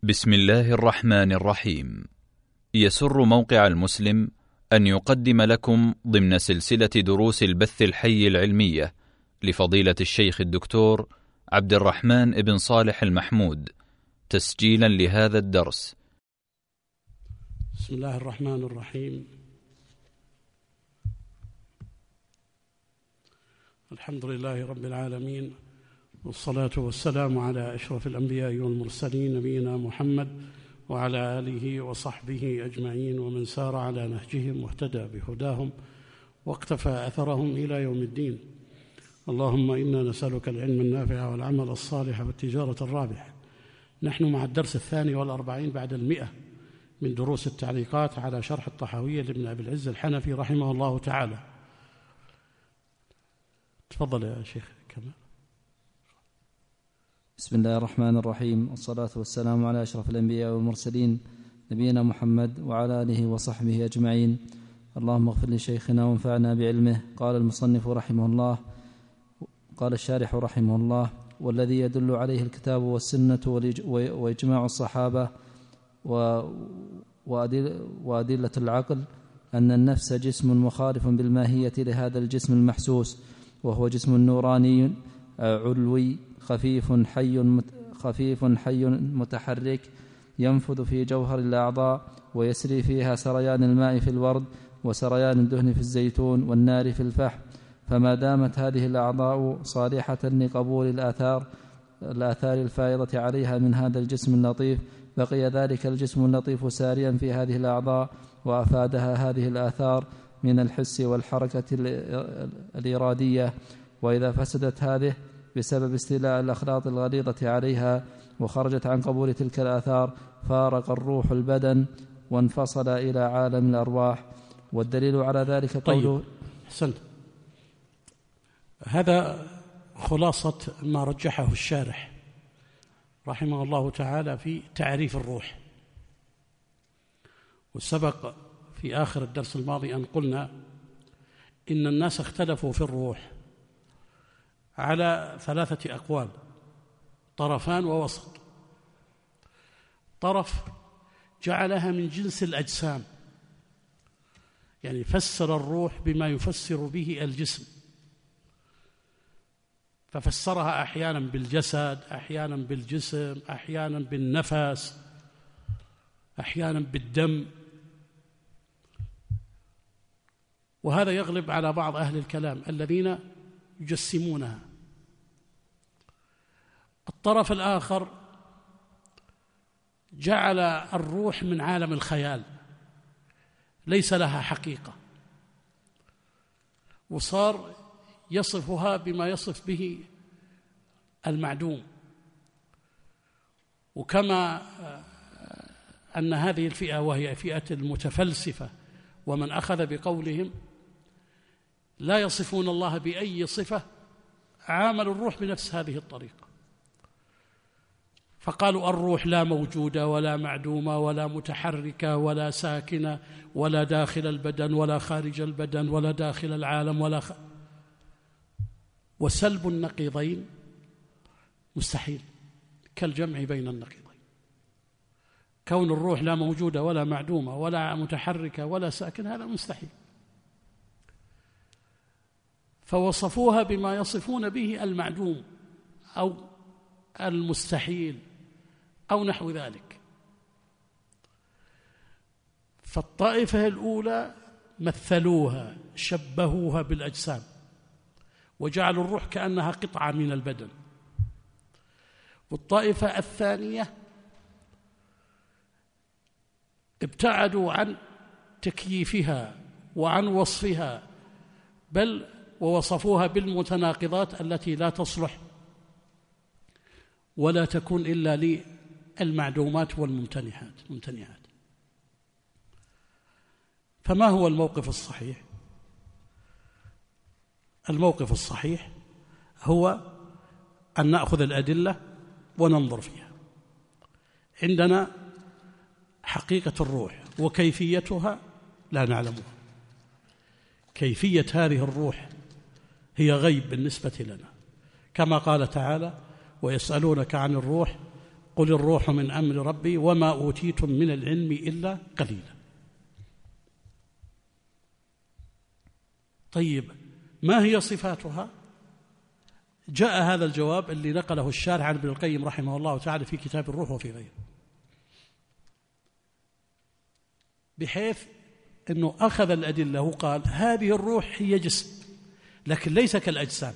بسم الله الرحمن الرحيم. يسر موقع المسلم أن يقدم لكم ضمن سلسلة دروس البث الحي العلمية لفضيلة الشيخ الدكتور عبد الرحمن بن صالح المحمود تسجيلا لهذا الدرس. بسم الله الرحمن الرحيم. الحمد لله رب العالمين، والصلاة والسلام على أشرف الأنبياء والمرسلين نبينا محمد وعلى آله وصحبه أجمعين ومن سار على نهجهم واهتدى بهداهم واقتفى أثرهم إلى يوم الدين. اللهم إنا نسألك العلم النافع والعمل الصالح والتجارة الرابحة. نحن مع الدرس 42 بعد 100 من دروس التعليقات على شرح الطحاوية لابن أبي العز الحنفي رحمه الله تعالى. تفضل يا شيخ كمال. بسم الله الرحمن الرحيم، والصلاة والسلام على أشرف الأنبياء والمرسلين نبينا محمد وعلى آله وصحبه أجمعين. اللهم اغفر لشيخنا وانفعنا بعلمه. قال المصنف رحمه الله، قال الشارح رحمه الله: والذي يدل عليه الكتاب والسنة وإجماع الصحابة وأدلة العقل أن النفس جسم مخالف بالماهية لهذا الجسم المحسوس، وهو جسم نوراني علوي خفيف حي متحرك ينفذ في جوهر الأعضاء ويسري فيها سريان الماء في الورد وسريان الدهن في الزيتون والنار في الفحم. فما دامت هذه الأعضاء صالحة لقبول الآثار الفائضة عليها من هذا الجسم اللطيف، بقي ذلك الجسم اللطيف ساريا في هذه الأعضاء وأفادها هذه الآثار من الحس والحركة الإرادية. وإذا فسدت هذه بسبب استيلاء الأخلاط الغليظة عليها وخرجت عن قبول تلك الآثار، فارق الروح البدن وانفصل إلى عالم الأرواح. والدليل على ذلك قوله. طيب، أحسنت. هذا خلاصة ما رجحه الشارح رحمه الله تعالى في تعريف الروح. وسبق في آخر الدرس الماضي أن قلنا إن الناس اختلفوا في الروح على 3 أقوال: طرفان ووسط. طرف جعلها من جنس الأجسام، يعني فسر الروح بما يفسر به الجسم، ففسرها أحيانا بالجسد، أحيانا بالجسم، أحيانا بالنفس، أحيانا بالدم. وهذا يغلب على بعض أهل الكلام الذين يجسمونها. الطرف الآخر جعل الروح من عالم الخيال، ليس لها حقيقة، وصار يصفها بما يصف به المعدوم. وكما أن هذه الفئة وهي فئة المتفلسفة ومن أخذ بقولهم لا يصفون الله بأي صفة، عاملوا الروح بنفس هذه الطريقة، فقالوا الروح لا موجودة ولا معدومة ولا متحركة ولا ساكنة ولا داخل البدن ولا خارج البدن ولا داخل العالم وسلب النقيضين مستحيل، كالجمع بين النقيضين. كون الروح لا موجودة ولا معدومة ولا متحركة ولا ساكنة هذا مستحيل، فوصفوها بما يصفون به المعدوم أو المستحيل أو نحو ذلك. فالطائفة الأولى مثلوها، شبهوها بالأجسام وجعلوا الروح كأنها قطعة من البدن. والطائفة الثانية ابتعدوا عن تكييفها وعن وصفها، بل ووصفوها بالمتناقضات التي لا تصلح ولا تكون إلا للمعدومات والممتنعات. فما هو الموقف الصحيح؟ الموقف الصحيح هو أن نأخذ الأدلة وننظر فيها. عندنا حقيقة الروح وكيفيتها لا نعلمها. كيفية هذه الروح هي غيب بالنسبة لنا، كما قال تعالى: ويسألونك عن الروح قل الروح من أمر ربي وما أوتيتم من العلم إلا قليلا. طيب ما هي صفاتها؟ جاء هذا الجواب اللي نقله الشارح عن ابن القيم رحمه الله تعالى في كتاب الروح وفي غيره، بحيث أنه أخذ الأدلة وقال هذه الروح هي جسم لكن ليس كالأجسام،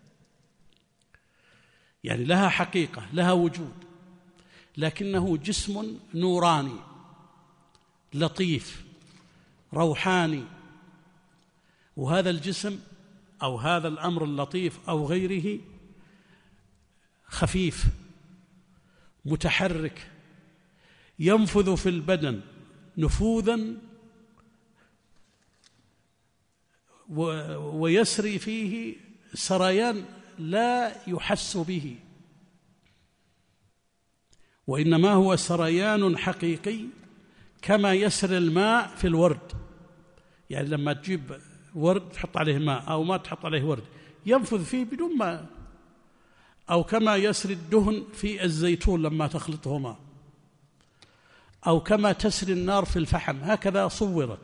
يعني لها حقيقة لها وجود، لكنه جسم نوراني لطيف روحاني، وهذا الجسم أو هذا الأمر اللطيف أو غيره خفيف متحرك ينفذ في البدن نفوذا ويسري فيه سريان لا يحس به، وإنما هو سريان حقيقي كما يسري الماء في الورد. يعني لما تجيب ورد تحط عليه ماء أو ما تحط عليه ورد ينفذ فيه بدون ماء، أو كما يسري الدهن في الزيتون لما تخلطه ماء، أو كما تسري النار في الفحم، هكذا صورت.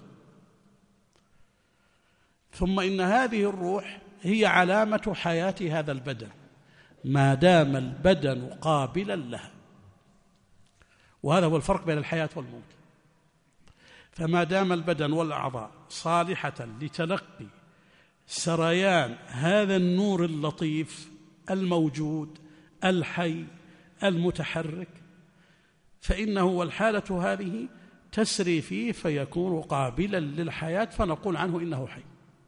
ثم إن هذه الروح هي علامة حياة هذا البدن ما دام البدن قابلا لها، وهذا هو الفرق بين الحياة والموت. فما دام البدن والأعضاء صالحة لتلقي سريان هذا النور اللطيف الموجود الحي المتحرك، فإنه والحالة هذه تسري فيه فيكون قابلا للحياة، فنقول عنه إنه حي.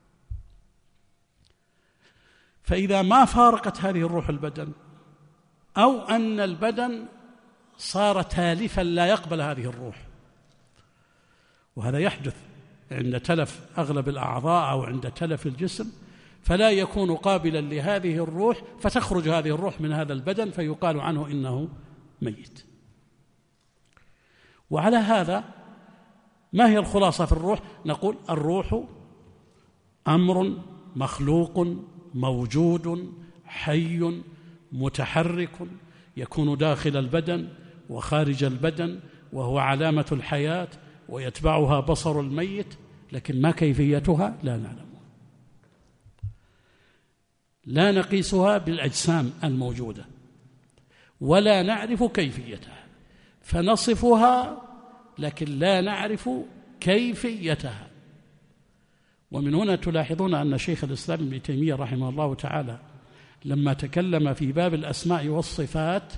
فإذا ما فارقت هذه الروح البدن، أو أن البدن صار تالفا لا يقبل هذه الروح، وهذا يحدث عند تلف أغلب الأعضاء أو عند تلف الجسم، فلا يكون قابلا لهذه الروح، فتخرج هذه الروح من هذا البدن فيقال عنه إنه ميت. وعلى هذا ما هي الخلاصة في الروح؟ نقول الروح أمر مخلوق موجود حي متحرك يكون داخل البدن وخارج البدن، وهو علامة الحياة ويتبعها بصر الميت، لكن ما كيفيتها لا نعلمها، لا نقيسها بالأجسام الموجودة ولا نعرف كيفيتها، فنصفها لكن لا نعرف كيفيتها. ومن هنا تلاحظون أن شيخ الإسلام ابن تيمية رحمه الله تعالى لما تكلم في باب الأسماء والصفات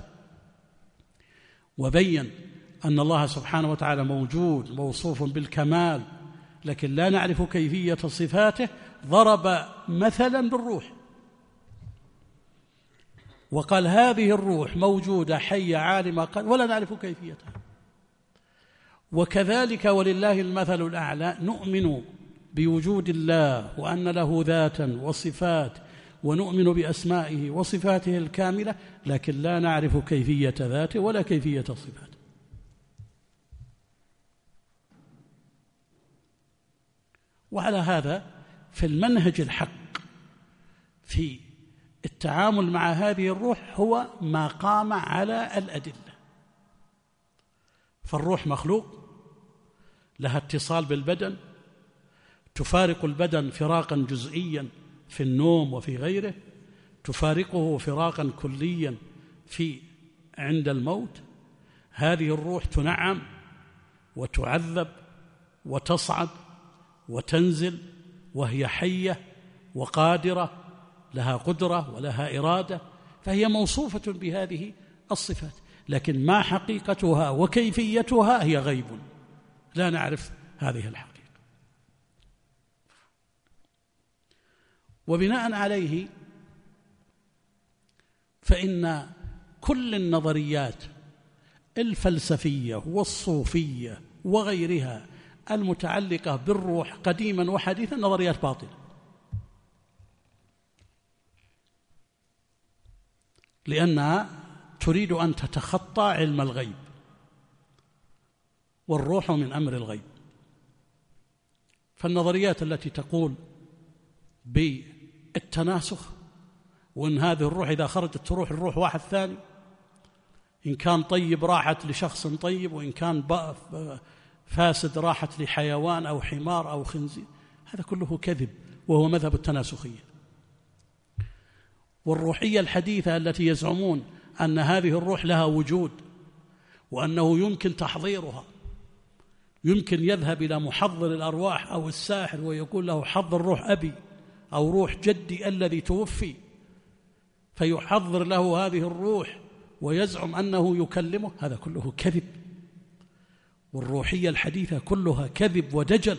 وبين أن الله سبحانه وتعالى موجود موصوف بالكمال لكن لا نعرف كيفية صفاته، ضرب مثلا بالروح وقال هذه الروح موجودة حية عالمة ولا نعرف كيفيتها. وكذلك ولله المثل الأعلى، نؤمن بوجود الله وأن له ذاتا وصفات، ونؤمن بأسمائه وصفاته الكاملة، لكن لا نعرف كيفية ذاته ولا كيفية صفاته. وعلى هذا في المنهج الحق في التعامل مع هذه الروح هو ما قام على الأدلة. فالروح مخلوق لها اتصال بالبدن، تفارق البدن فراقا جزئيا في النوم وفي غيره، تفارقه فراقا كليا عند الموت. هذه الروح تنعم وتعذب وتصعد وتنزل وهي حية وقادرة، لها قدرة ولها إرادة، فهي موصوفة بهذه الصفات، لكن ما حقيقتها وكيفيتها هي غيب، لا نعرف هذه الحقيقة. وبناء عليه فإن كل النظريات الفلسفية والصوفية وغيرها المتعلقة بالروح قديما وحديثا نظريات باطلة، لأنها تريد أن تتخطى علم الغيب، والروح من أمر الغيب. فالنظريات التي تقول بالتناسخ، وأن هذه الروح إذا خرجت تروح الروح واحد ثاني، إن كان طيب راحت لشخص طيب، وإن كان فاسد راحت لحيوان أو حمار أو خنزير. هذا كله كذب، وهو مذهب التناسخية. والروحية الحديثة التي يزعمون أن هذه الروح لها وجود وأنه يمكن تحضيرها، يمكن يذهب إلى محضر الأرواح أو الساحر ويقول له حضر روح أبي أو روح جدي الذي توفي، فيحضر له هذه الروح ويزعم أنه يكلمه. هذا كله كذب، والروحية الحديثة كلها كذب ودجل،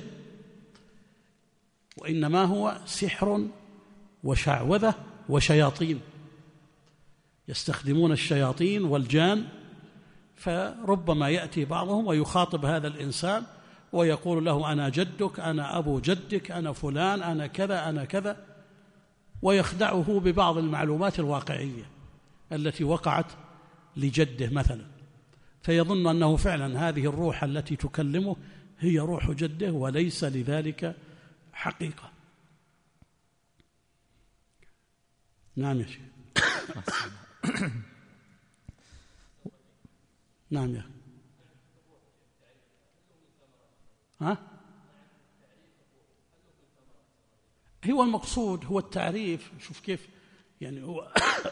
وإنما هو سحر وشعوذة وشياطين، يستخدمون الشياطين والجان. فربما يأتي بعضهم ويخاطب هذا الإنسان ويقول له أنا جدك، أنا أبو جدك، أنا فلان، أنا كذا، أنا كذا، ويخدعه ببعض المعلومات الواقعية التي وقعت لجده مثلا، فيظن أنه فعلا هذه الروح التي تكلمه هي روح جده، وليس لذلك حقيقة. نعم يا شيخ. نعم يا هو المقصود هو التعريف. شوف كيف يعني هو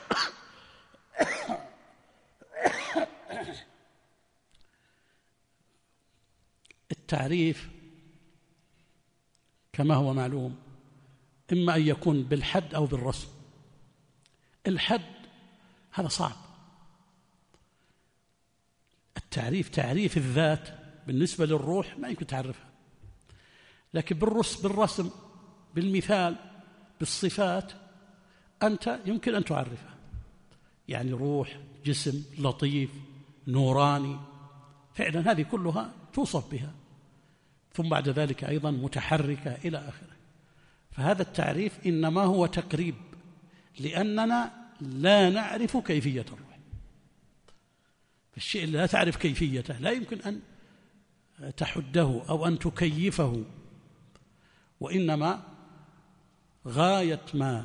التعريف كما هو معلوم إما أن يكون بالحد أو بالرسم. الحد هذا صعب، التعريف تعريف الذات بالنسبة للروح ما يمكن تعرفها، لكن بالرسم بالمثال بالصفات أنت يمكن أن تعرفها. يعني روح، جسم لطيف نوراني، فعلا هذه كلها توصف بها، ثم بعد ذلك أيضا متحركة إلى آخره. فهذا التعريف إنما هو تقريب، لأننا لا نعرف كيفية الروح. الشيء اللي لا تعرف كيفيته لا يمكن أن تحده أو أن تكيفه، وإنما غاية ما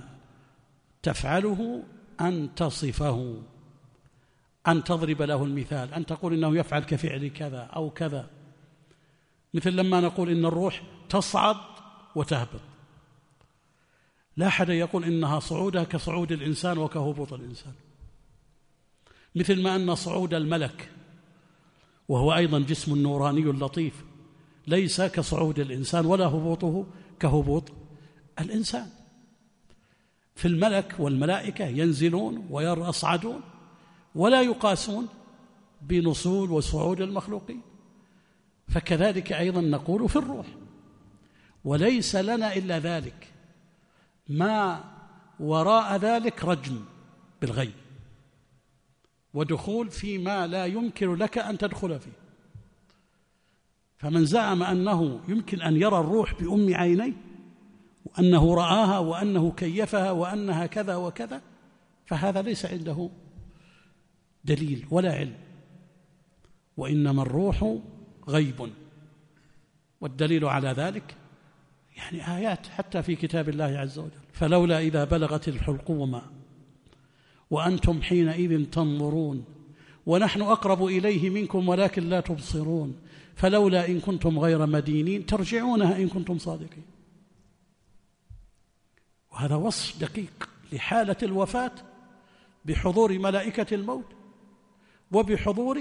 تفعله أن تصفه، أن تضرب له المثال، أن تقول إنه يفعل كفعل كذا أو كذا. مثل لما نقول إن الروح تصعد وتهبط، لا أحد يقول إنها صعودها كصعود الإنسان وكهبوط الإنسان. مثل ما أن صعود الملك وهو أيضا جسم نوراني لطيف ليس كصعود الإنسان ولا هبوطه كهبوط الإنسان. في الملك والملائكة ينزلون ويصعدون ولا يقاسون بنصول وصعود المخلوقين، فكذلك أيضا نقول في الروح. وليس لنا إلا ذلك، ما وراء ذلك رجم بالغيب ودخول فيما لا يمكن لك أن تدخل فيه. فمن زعم أنه يمكن أن يرى الروح بأم عينيه وأنه رآها وأنه كيفها وأنها كذا وكذا، فهذا ليس عنده دليل ولا علم، وإنما الروح غيب. والدليل على ذلك يعني آيات حتى في كتاب الله عز وجل: فلولا إذا بلغت الحلقوم وأنتم حينئذ تنظرون ونحن أقرب إليه منكم ولكن لا تبصرون فلولا إن كنتم غير مدينين ترجعونها إن كنتم صادقين. وهذا وصف دقيق لحالة الوفاة بحضور ملائكة الموت وبحضور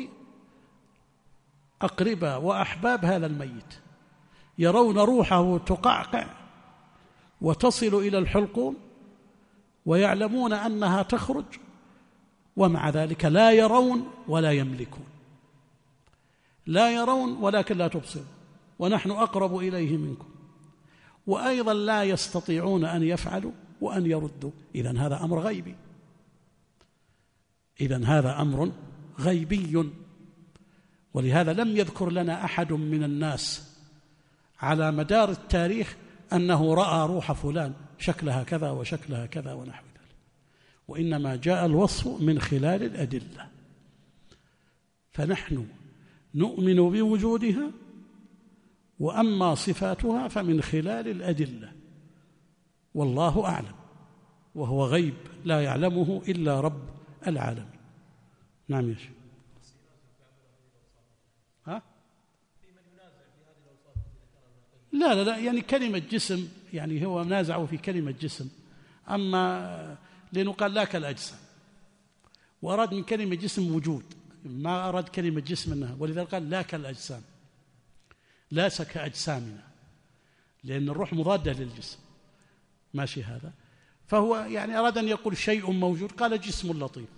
أقرباء وأحباب هذا الميت، يرون روحه تقعقع وتصل إلى الحلقوم ويعلمون أنها تخرج، ومع ذلك لا يرون ولا يملكون، لا يرون ولكن لا تبصرون ونحن أقرب إليه منكم، وأيضا لا يستطيعون أن يفعلوا وأن يردوا. إذن هذا أمر غيبي، إذن هذا أمر غيبي. ولهذا لم يذكر لنا أحد من الناس على مدار التاريخ أنه رأى روح فلان شكلها كذا وشكلها كذا ونحو ذلك، وإنما جاء الوصف من خلال الأدلة. فنحن نؤمن بوجودها، وأما صفاتها فمن خلال الأدلة، والله أعلم، وهو غيب لا يعلمه إلا رب العالمين. نعم يا شيخ. ها؟ لا يعني كلمة جسم، يعني هو نازعه في كلمة جسم، أما لأنه قال لا كالأجسام، وأراد من كلمة جسم وجود، ما أراد كلمة جسم منها، ولذلك قال لا كالأجسام، لا كأجسامنا، لأن الروح مضادة للجسم، ماشي هذا. فهو يعني أراد أن يقول شيء موجود، قال جسم لطيف.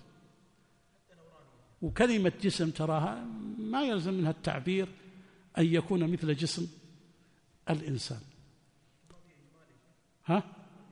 وكلمة جسم تراها ما يلزم منها التعبير أن يكون مثل جسم الإنسان. ها؟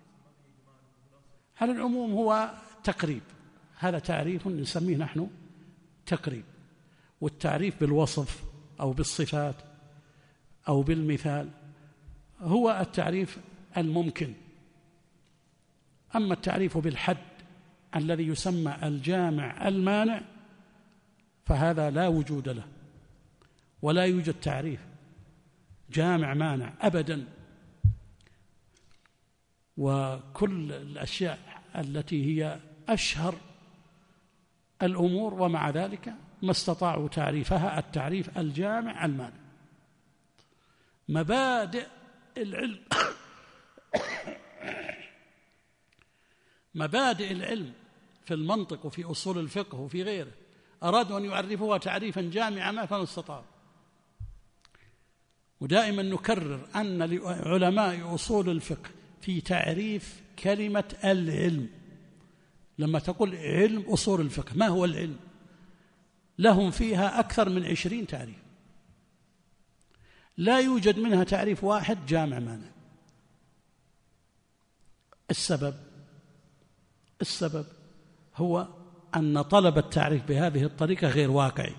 على العموم هو تقريب، هذا تعريف نسميه نحن تقريب، والتعريف بالوصف أو بالصفات أو بالمثال هو التعريف الممكن. أما التعريف بالحد الذي يسمى الجامع المانع فهذا لا وجود له، ولا يوجد تعريف جامع مانع أبدا. وكل الأشياء التي هي أشهر الأمور ومع ذلك ما استطاعوا تعريفها التعريف الجامع المانع. مبادئ العلم مبادئ العلم في المنطق وفي أصول الفقه وفي غيره أرادوا أن يعرفوها تعريفا جامعا ما فما استطاعوا. ودائما نكرر أن لعلماء أصول الفقه في تعريف كلمة العلم، لما تقول علم أصول الفقه ما هو العلم؟ لهم فيها أكثر من 20 تعريف، لا يوجد منها تعريف واحد جامع مانع. السبب هو أن طلب التعريف بهذه الطريقة غير واقعي.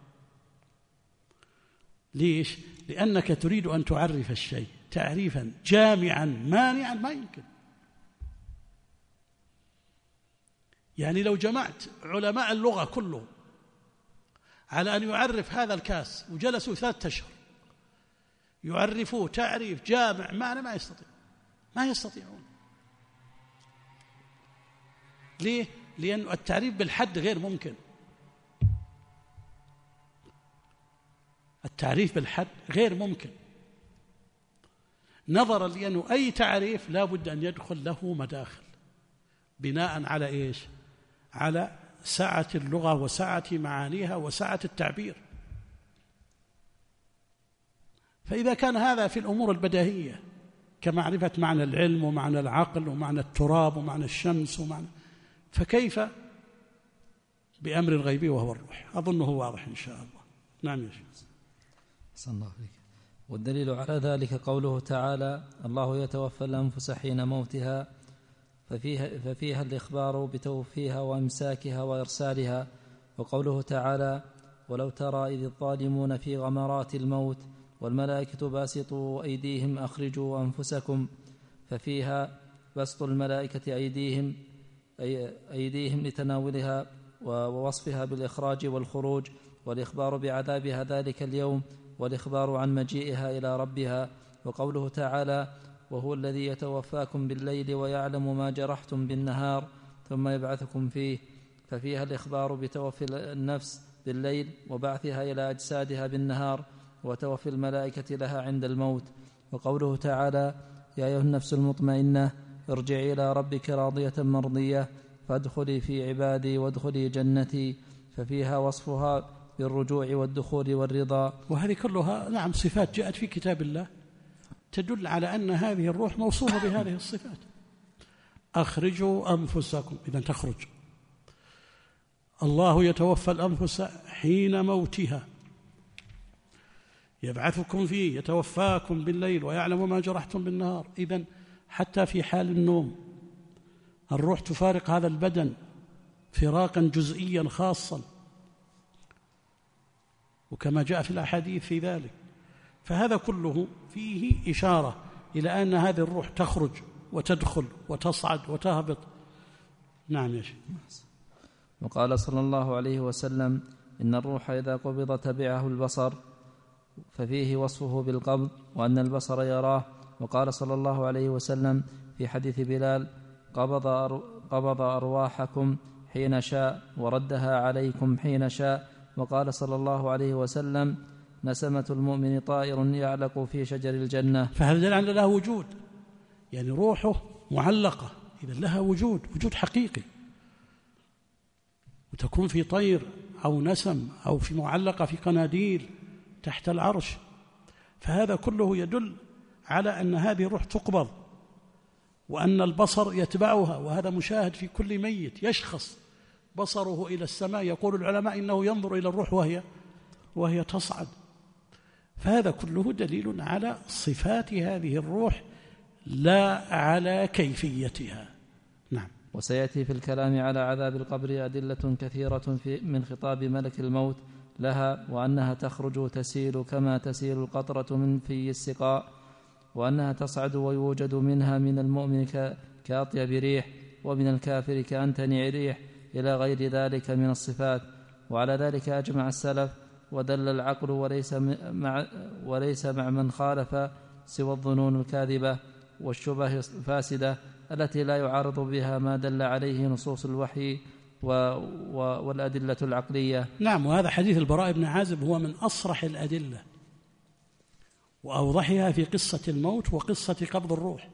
ليش؟ لأنك تريد أن تعرف الشيء تعريفا جامعا مانعا ما يمكن. يعني لو جمعت علماء اللغة كلهم على أن يعرف هذا الكاس وجلسوا 3 أشهر يعرفوه تعريف جامع معنى ما يستطيعون. ليه؟ لأن التعريف بالحد غير ممكن. التعريف بالحد غير ممكن، نظرا لأنه أي تعريف لا بد أن يدخل له مداخل بناء على إيش؟ على سعة اللغة وسعة معانيها وسعة التعبير. فإذا كان هذا في الأمور البديهية كمعرفة معنى العلم ومعنى العقل ومعنى التراب ومعنى الشمس فكيف بأمر غيبي وهو الروح؟ أظنه واضح إن شاء الله. نعم يا شيخ. صلى الله عليك. والدليل على ذلك قوله تعالى: الله يتوفى الأنفس حين موتها، ففيها الإخبار بتوفيها وإمساكها وإرسالها. وقوله تعالى: ولو ترى إذ الظالمون في غمرات الموت والملائكة باسطوا أيديهم أخرجوا أنفسكم، ففيها بسط الملائكة أيديهم لتناولها ووصفها بالإخراج والخروج، والإخبار بعذابها ذلك اليوم، والإخبار عن مجيئها إلى ربها. وقوله تعالى: وهو الذي يتوفاكم بالليل ويعلم ما جرحتم بالنهار ثم يبعثكم فيه، ففيها الإخبار بتوفي النفس بالليل وبعثها إلى أجسادها بالنهار، وتوفي الملائكة لها عند الموت. وقوله تعالى: يا أيها النفس المطمئنة ارجعي إلى ربك راضية مرضية فادخلي في عبادي وادخلي جنتي، ففيها وصفها بالرجوع والدخول والرضا. وهذه كلها نعم صفات جاءت في كتاب الله تدل على أن هذه الروح موصوفة بهذه الصفات. أخرجوا أنفسكم، إذن تخرج. الله يتوفى الأنفس حين موتها، يبعثكم فيه، يتوفاكم بالليل ويعلم ما جرحتم بالنهار. إذن حتى في حال النوم الروح تفارق هذا البدن فراقا جزئيا خاصا، وكما جاء في الأحاديث في ذلك. فهذا كله فيه إشارة إلى أن هذه الروح تخرج وتدخل وتصعد وتهبط. نعم يا شيخ. وقال صلى الله عليه وسلم: إن الروح إذا قبض تبعه البصر، ففيه وصفه بالقبض وأن البصر يراه. وقال صلى الله عليه وسلم في حديث بلال: قبض أرواحكم حين شاء وردها عليكم حين شاء. وقال صلى الله عليه وسلم: نسمة المؤمن طائر يعلق في شجر الجنة. فهذا دليل على لها وجود، يعني روحه معلقة، إذا لها وجود حقيقي، وتكون في طير أو نسم أو في معلقة في قناديل تحت العرش. فهذا كله يدل على أن هذه الروح تقبض، وأن البصر يتبعها، وهذا مشاهد في كل ميت يشخص بصره إلى السماء. يقول العلماء إنه ينظر إلى الروح وهي تصعد. فهذا كله دليل على صفات هذه الروح لا على كيفيتها. نعم. وسيأتي في الكلام على عذاب القبر أدلة كثيرة من خطاب ملك الموت لها، وأنها تخرج تسيل كما تسيل القطرة من في السقاء، وأنها تصعد ويوجد منها من المؤمن كأطيب ريح، ومن الكافر كأنتنع ريح، إلى غير ذلك من الصفات. وعلى ذلك أجمع السلف، ودل العقل وليس مع من خالف سوى الظنون الكاذبة والشبه الفاسدة التي لا يعارض بها ما دل عليه نصوص الوحي والأدلة العقلية. نعم. وهذا حديث البراء بن عازب هو من أصرح الأدلة وأوضحها في قصة الموت وقصة قبض الروح.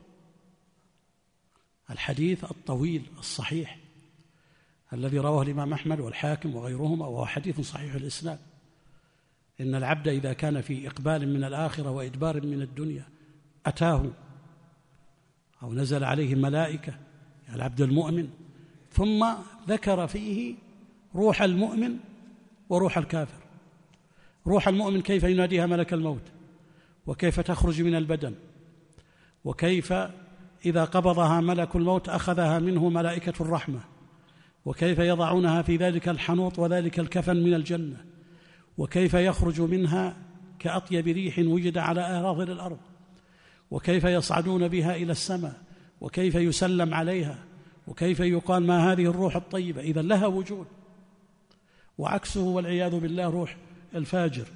الحديث الطويل الصحيح الذي رواه الإمام أحمد والحاكم وغيرهما، وهو حديث صحيح الإسناد. إن العبد إذا كان في إقبال من الآخرة وإدبار من الدنيا أتاه أو نزل عليه ملائكة، يعني العبد المؤمن، ثم ذكر فيه روح المؤمن وروح الكافر. روح المؤمن كيف يناديها ملك الموت، وكيف تخرج من البدن، وكيف إذا قبضها ملك الموت أخذها منه ملائكة الرحمة، وكيف يضعونها في ذلك الحنوط وذلك الكفن من الجنة، وكيف يخرج منها كأطيب ريح وجد على أراضي الأرض، وكيف يصعدون بها إلى السماء، وكيف يسلم عليها، وكيف يقال ما هذه الروح الطيبة. إذا لها وجود. وعكسه والعياذ بالله روح الفاجر.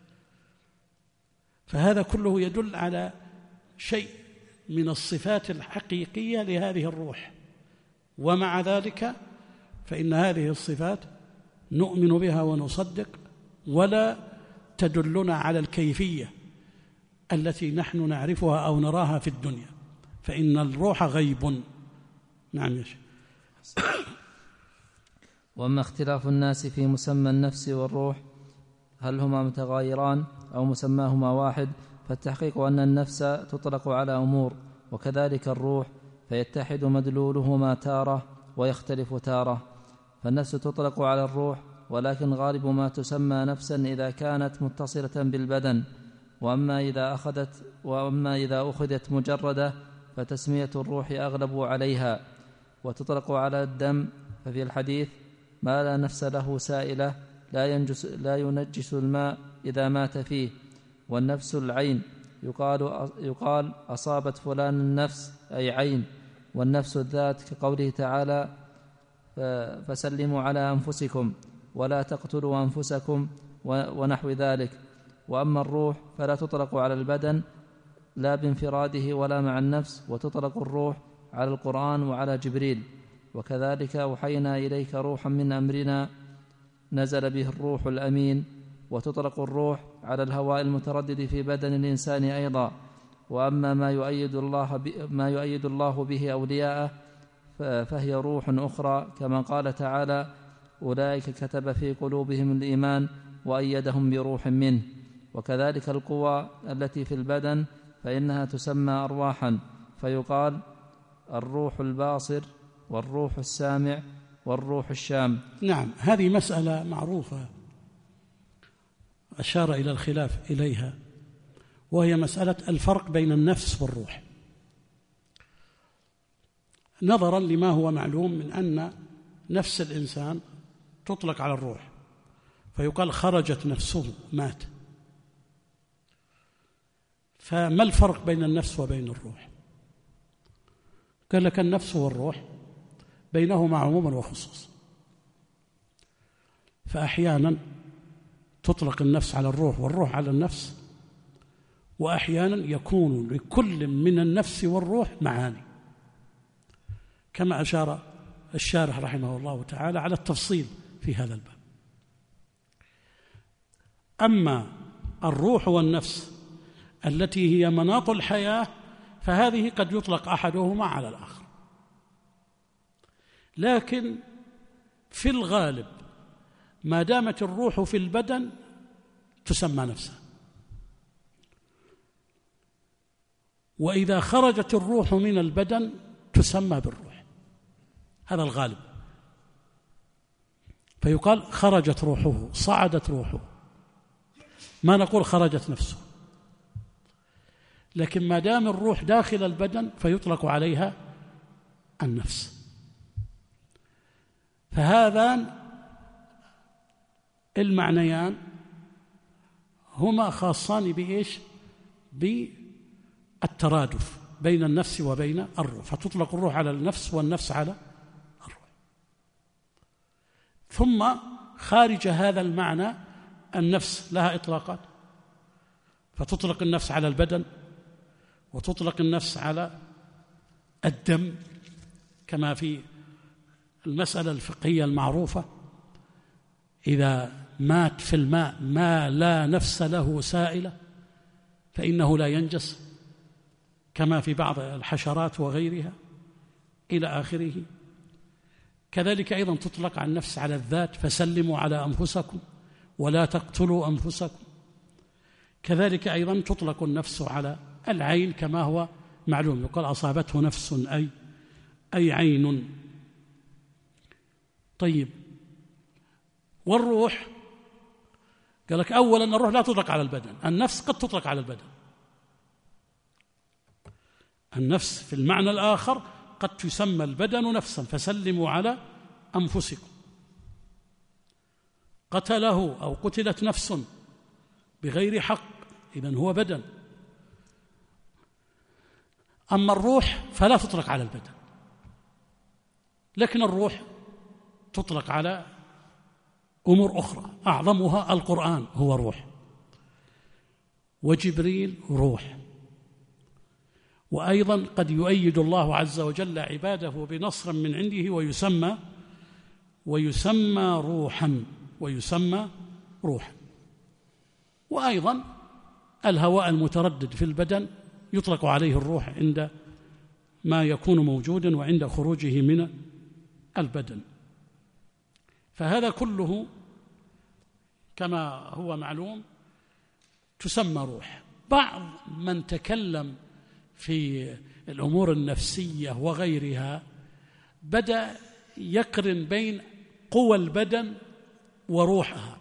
فهذا كله يدل على شيء من الصفات الحقيقية لهذه الروح، ومع ذلك فإن هذه الصفات نؤمن بها ونصدق، ولا تدلنا على الكيفية التي نحن نعرفها أو نراها في الدنيا، فإن الروح غيب. نعم يا شيخ. وأما اختلاف الناس في مسمى النفس والروح هل هما متغايران أو مسماهما واحد، فالتحقيق أن النفس تطلق على أمور، وكذلك الروح، فيتحد مدلولهما تارة ويختلف تارة. فالنفس تطلق على الروح، ولكن غالب ما تسمى نفسا إذا كانت متصلة بالبدن، وأما إذا أخذت مجردة فتسمية الروح أغلب عليها. وتطلق على الدم، ففي الحديث ما لا نفس له سائلة لا ينجس الماء إذا مات فيه. والنفس العين، يقال أصابت فلان النفس أي عين. والنفس الذات كقوله تعالى فسلموا على أنفسكم ولا تقتلوا أنفسكم ونحو ذلك. وأما الروح فلا تطلق على البدن لا بانفراده ولا مع النفس، وتطلق الروح على القرآن وعلى جبريل. وكذلك أوحينا إليك روحا من أمرنا نزل به الروح الأمين. وتطلق الروح على الهواء المتردد في بدن الإنسان أيضا. وأما ما يؤيد الله به أولياءه فهي روح أخرى، كما قال تعالى أولئك كتب في قلوبهم الإيمان وأيدهم بروح منه. وكذلك القوى التي في البدن فإنها تسمى أرواحا، فيقال الروح الباصر والروح السامع والروح الشام. نعم. هذه مسألة معروفة أشار إلى الخلاف إليها، وهي مسألة الفرق بين النفس والروح، نظرا لما هو معلوم من أن نفس الإنسان تطلق على الروح، فيقال خرجت نفسه مات. فما الفرق بين النفس وبين الروح؟ قال لك النفس والروح بينهما عموم وخصوص، فأحيانا تطلق النفس على الروح والروح على النفس، وأحيانا يكون لكل من النفس والروح معاني، كما أشار الشارح رحمه الله تعالى على التفصيل في هذا الباب. أما الروح والنفس التي هي مناط الحياة، فهذه قد يطلق أحدهما على الآخر، لكن في الغالب ما دامت الروح في البدن تسمى نفسا، وإذا خرجت الروح من البدن تسمى بالروح، هذا الغالب. فيقال خرجت روحه، صعدت روحه، ما نقول خرجت نفسه، لكن ما دام الروح داخل البدن فيطلق عليها النفس. فهذان المعنيان هما خاصان بإيش؟ بالترادف بين النفس وبين الروح، فتطلق الروح على النفس والنفس على الروح. ثم خارج هذا المعنى النفس لها إطلاقات، فتطلق النفس على البدن، وتطلق النفس على الدم، كما في المسألة الفقهية المعروفة: إذا مات في الماء ما لا نفس له سائلة فإنه لا ينجس، كما في بعض الحشرات وغيرها إلى آخره. كذلك أيضا تطلق عن النفس على الذات: فسلموا على أنفسكم ولا تقتلوا أنفسكم. كذلك أيضا تطلق النفس على العين كما هو معلوم، يقال أصابته نفس أي عين. طيب، والروح قال لك أولا الروح لا تطلق على البدن، النفس قد تطلق على البدن. النفس في المعنى الآخر قد تسمى البدن نفسا: فسلموا على أنفسكم. قتله أو قتلت نفس بغير حق، إذن هو بدن. أما الروح فلا تطلق على البدن، لكن الروح تطلق على أمور أخرى، أعظمها القرآن هو روح، وجبريل روح، وأيضا قد يؤيد الله عز وجل عباده بنصر من عنده ويسمى روحا. وأيضا الهواء المتردد في البدن يطلق عليه الروح عند ما يكون موجودا وعند خروجه من البدن. فهذا كله كما هو معلوم تسمى روح. بعض من تكلم في الأمور النفسية وغيرها بدأ يقرن بين قوى البدن وروحها،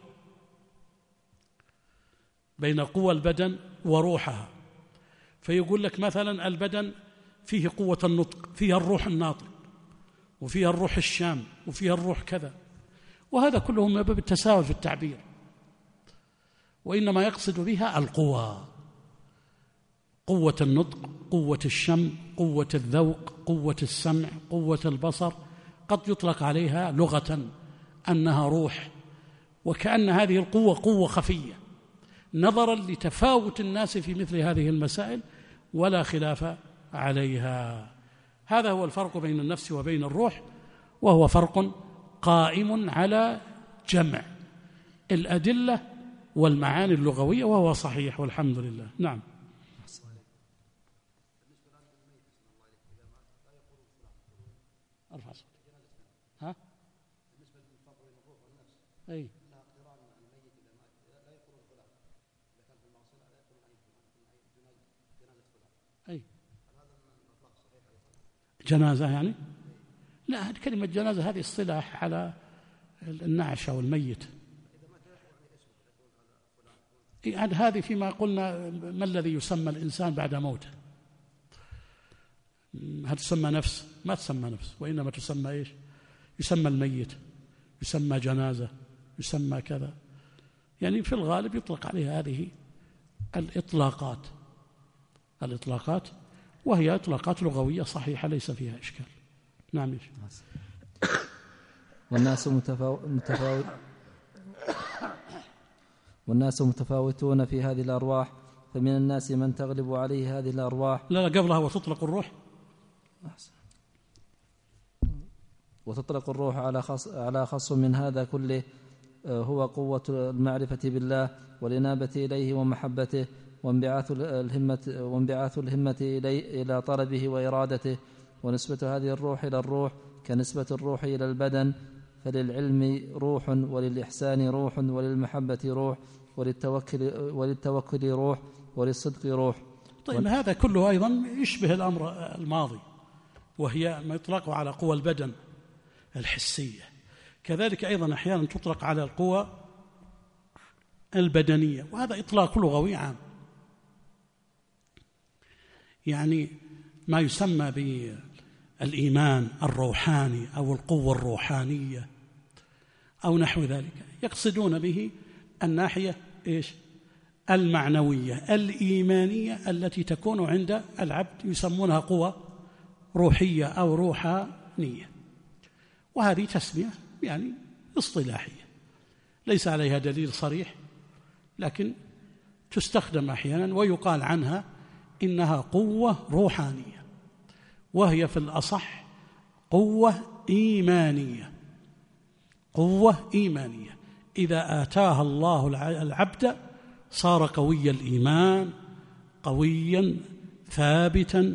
بين قوى البدن وروحها. فيقول لك مثلا البدن فيه قوة النطق، فيها الروح الناطق، وفيها الروح الشام، وفيها الروح كذا، وهذا كله من باب التساهل في التعبير، وإنما يقصد بها القوى: قوة النطق، قوة الشم، قوة الذوق، قوة السمع، قوة البصر. قد يطلق عليها لغة أنها روح، وكأن هذه القوة قوة خفية نظرا لتفاوت الناس في مثل هذه المسائل، ولا خلاف عليها. هذا هو الفرق بين النفس وبين الروح، وهو فرق قائم على جمع الأدلة والمعاني اللغوية، وهو صحيح والحمد لله. نعم. أرفع صوتك. ها؟ أي. أي. جنازة يعني؟ لا، كلمة جنازة هذه اصطلاح على النعش أو الميت. هذه فيما قلنا ما الذي يسمى الإنسان بعد موته. هل تسمى نفس؟ ما تسمى نفس، وإنما تسمى إيش؟ يسمى الميت، يسمى جنازة، يسمى كذا. يعني في الغالب يطلق عليها هذه الإطلاقات، وهي إطلاقات لغوية صحيحة ليس فيها إشكال. نعم. والناس متفاوتون في هذه الأرواح، فمن الناس من تغلب عليه هذه الأرواح. لا قبلها وتطلق الروح. وتطلق الروح على خص من هذا كله، هو قوة المعرفة بالله والإنابة إليه ومحبته، وانبعاث الهمة إلى طلبه وإرادته. ونسبة هذه الروح إلى الروح كنسبة الروح إلى البدن، فللعلم روح، وللإحسان روح، وللمحبة روح، وللتوكل روح، وللصدق روح. طيب هذا كله أيضا يشبه الأمر الماضي، وهي ما يطلق على قوى البدن الحسية، كذلك أيضا أحيانا تطلق على القوى البدنية، وهذا إطلاق لغوي عام. يعني ما يسمى بالإيمان الروحاني أو القوة الروحانية أو نحو ذلك، يقصدون به الناحية المعنوية الإيمانية التي تكون عند العبد، يسمونها قوة روحية أو روحانية. وهذه تسمية يعني اصطلاحية ليس عليها دليل صريح، لكن تستخدم أحيانا ويقال عنها إنها قوة روحانية، وهي في الأصح قوة إيمانية. قوة إيمانية إذا آتاها الله العبد صار قوي الإيمان، قويا ثابتا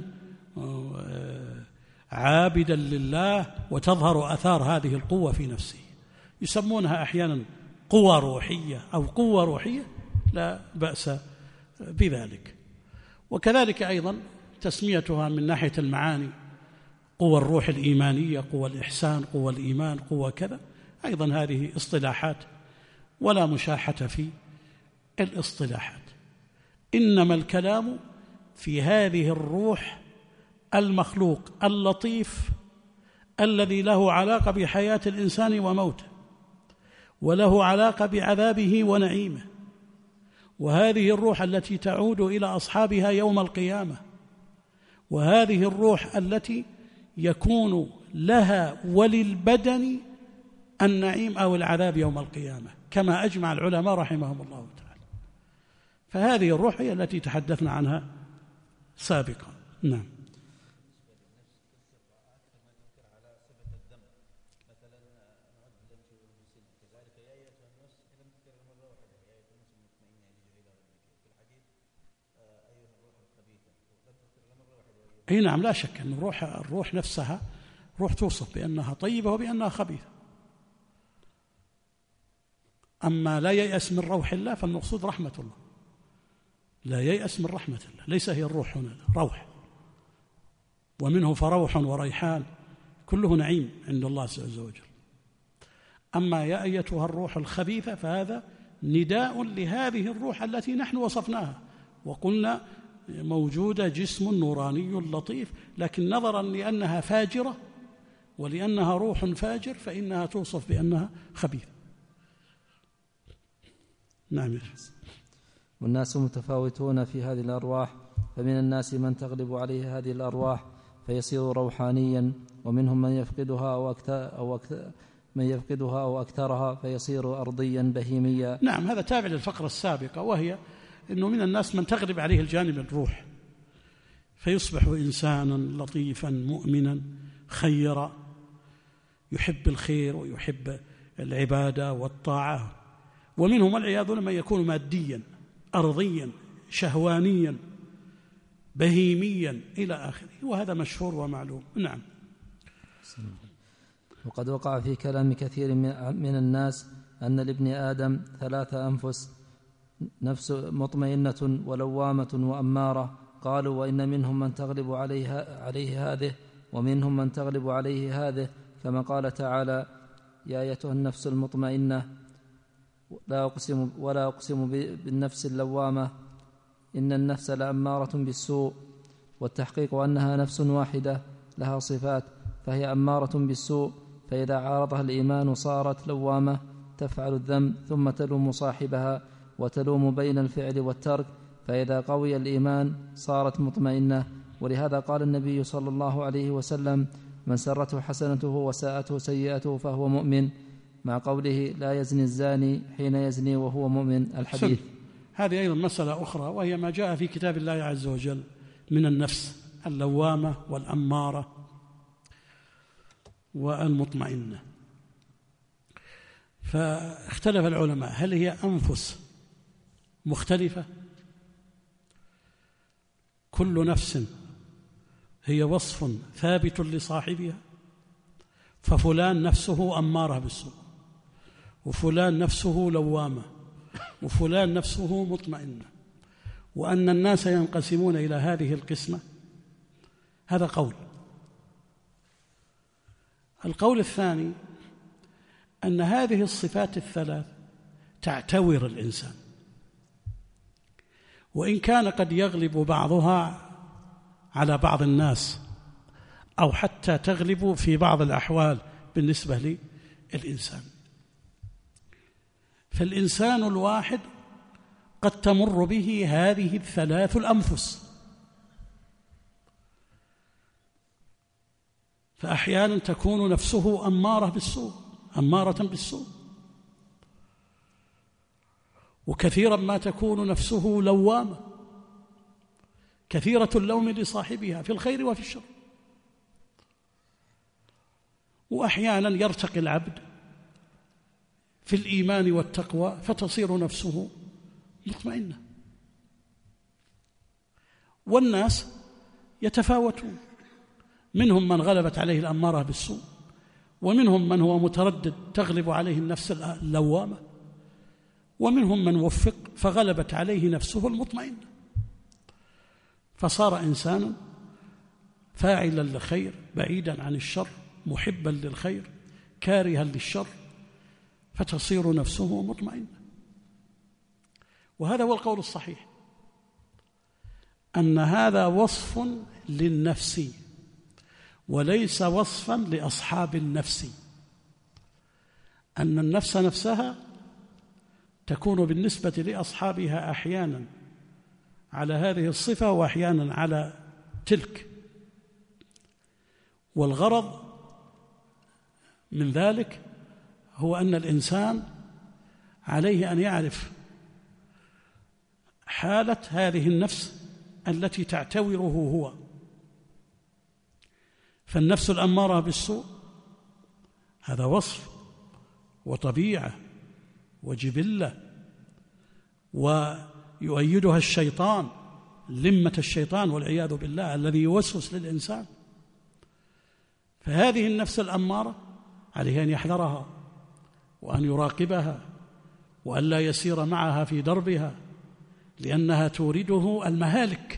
عابدا لله، وتظهر أثار هذه القوة في نفسه. يسمونها أحيانا قوة روحية أو قوة روحية، لا بأس بذلك. وكذلك أيضا تسميتها من ناحية المعاني قوة الروح الإيمانية، قوة الإحسان، قوة الإيمان، قوة كذا، أيضا هذه اصطلاحات ولا مشاحة في الاصطلاحات، إنما الكلام في هذه الروح المخلوق اللطيف الذي له علاقة بحياة الإنسان وموته، وله علاقة بعذابه ونعيمه، وهذه الروح التي تعود إلى أصحابها يوم القيامة، وهذه الروح التي يكون لها وللبدن النعيم أو العذاب يوم القيامة، كما أجمع العلماء رحمهم الله تعالى. فهذه الروح هي التي تحدثنا عنها سابقا. نعم. أي نعم، لا شك أن الروح نفسها روح توصف بأنها طيبة وبأنها خبيثة. أما لا ييأس من روح الله فالمقصود رحمة الله، لا ييأس من رحمة الله، ليس هي الروح هنا روح، ومنه فروح وريحان كله نعيم عند الله عز وجل. أما يا أيتها الروح الخبيثة فهذا نداء لهذه الروح التي نحن وصفناها وقلنا موجودة جسم نوراني لطيف، لكن نظرا لأنها فاجرة ولأنها روح فاجر فإنها توصف بأنها خبيثة. نعم. والناس متفاوتون في هذه الأرواح، فمن الناس من تغلب عليه هذه الأرواح فيصير روحانيا، ومنهم من يفقدها أو أكثرها فيصير أرضيا بهيميا. نعم، هذا تابع للفقرة السابقة، وهي أنه من الناس من تغلب عليه الجانب الروح فيصبح إنسانا لطيفا مؤمنا خيرا، يحب الخير ويحب العبادة والطاعة. ومنهم والعياذ بالله من يكون ماديا أرضيا شهوانيا بهيميا إلى آخره، وهذا مشهور ومعلوم. نعم. وقد وقع في كلام كثير من الناس أن لابن آدم 3 أنفس، نفس مطمئنة ولوامة وأمارة. قالوا وإن منهم من تغلب عليه هذه، ومنهم من تغلب عليه هذه، كما قال تعالى يا أيتها النفس المطمئنة ولا أقسم بالنفس اللوامة إن النفس لأمارة بالسوء. والتحقيق أنها نفس واحدة لها صفات، فهي أمارة بالسوء، فإذا عارضها الإيمان صارت لوامة تفعل الذنب ثم تلوم صاحبها وتلوم بين الفعل والترك، فإذا قوي الإيمان صارت مطمئنة. ولهذا قال النبي صلى الله عليه وسلم من سرته حسنته وساءته سيئته فهو مؤمن، مع قوله لا يزني الزاني حين يزني وهو مؤمن، الحديث. هذه أيضا مسألة أخرى، وهي ما جاء في كتاب الله عز وجل من النفس اللوامة والأمارة والمطمئنة. فاختلف العلماء هل هي أنفس مختلفة؟ كل نفس هي وصف ثابت لصاحبها، ففلان نفسه أمارة بالسوء، وفلان نفسه لوامة، وفلان نفسه مطمئنة، وأن الناس ينقسمون إلى هذه القسمة، هذا قول. القول الثاني أن هذه الصفات الثلاث تعتور الإنسان، وإن كان قد يغلب بعضها على بعض الناس، أو حتى تغلب في بعض الأحوال بالنسبة للإنسان. فالإنسان الواحد قد تمر به هذه الثلاث الأنفس، فأحيانا تكون نفسه أمارة بالسوء، وكثيرا ما تكون نفسه لوامة، كثيرة اللوم لصاحبها في الخير وفي الشر. وأحيانا يرتقي العبد في الإيمان والتقوى فتصير نفسه مطمئنة. والناس يتفاوتون، منهم من غلبت عليه الأمارة بالسوء، ومنهم من هو متردد تغلب عليه النفس اللوامة، ومنهم من وفق فغلبت عليه نفسه المطمئنة، فصار إنسانا فاعلا للخير بعيدا عن الشر، محبا للخير كارها للشر، فتصير نفسه مطمئنة. وهذا هو القول الصحيح، أن هذا وصف للنفس وليس وصفا لأصحاب النفس، أن النفس نفسها تكون بالنسبة لأصحابها أحيانا على هذه الصفة وأحيانا على تلك. والغرض من ذلك هو أن الإنسان عليه أن يعرف حالة هذه النفس التي تعتوره هو. فالنفس الأمارة بالسوء هذا وصف وطبيعة وجبلة، ويؤيدها الشيطان، لمة الشيطان والعياذ بالله الذي يوسوس للإنسان. فهذه النفس الأمارة عليه أن يحذرها وأن يراقبها وأن لا يسير معها في دربها، لأنها تورده المهالك.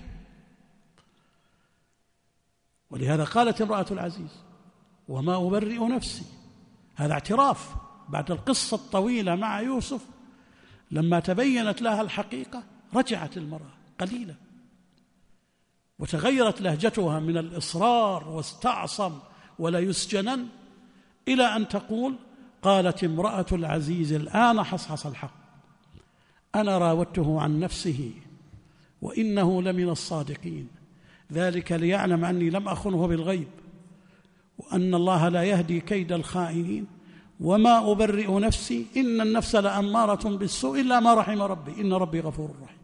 ولهذا قالت امرأة العزيز: وما أبرئ نفسي. هذا اعتراف بعد القصة الطويلة مع يوسف، لما تبينت لها الحقيقة رجعت المرأة قليلا وتغيرت لهجتها من الإصرار واستعصم ولا يسجنن، إلى أن تقول: قالت امرأة العزيز الآن حصحص الحق، أنا راودته عن نفسه وإنه لمن الصادقين، ذلك ليعلم أني لم أخنه بالغيب وأن الله لا يهدي كيد الخائنين وما أبرئ نفسي إن النفس لأمارة بالسوء إلا ما رحم ربي إن ربي غفور رحيم.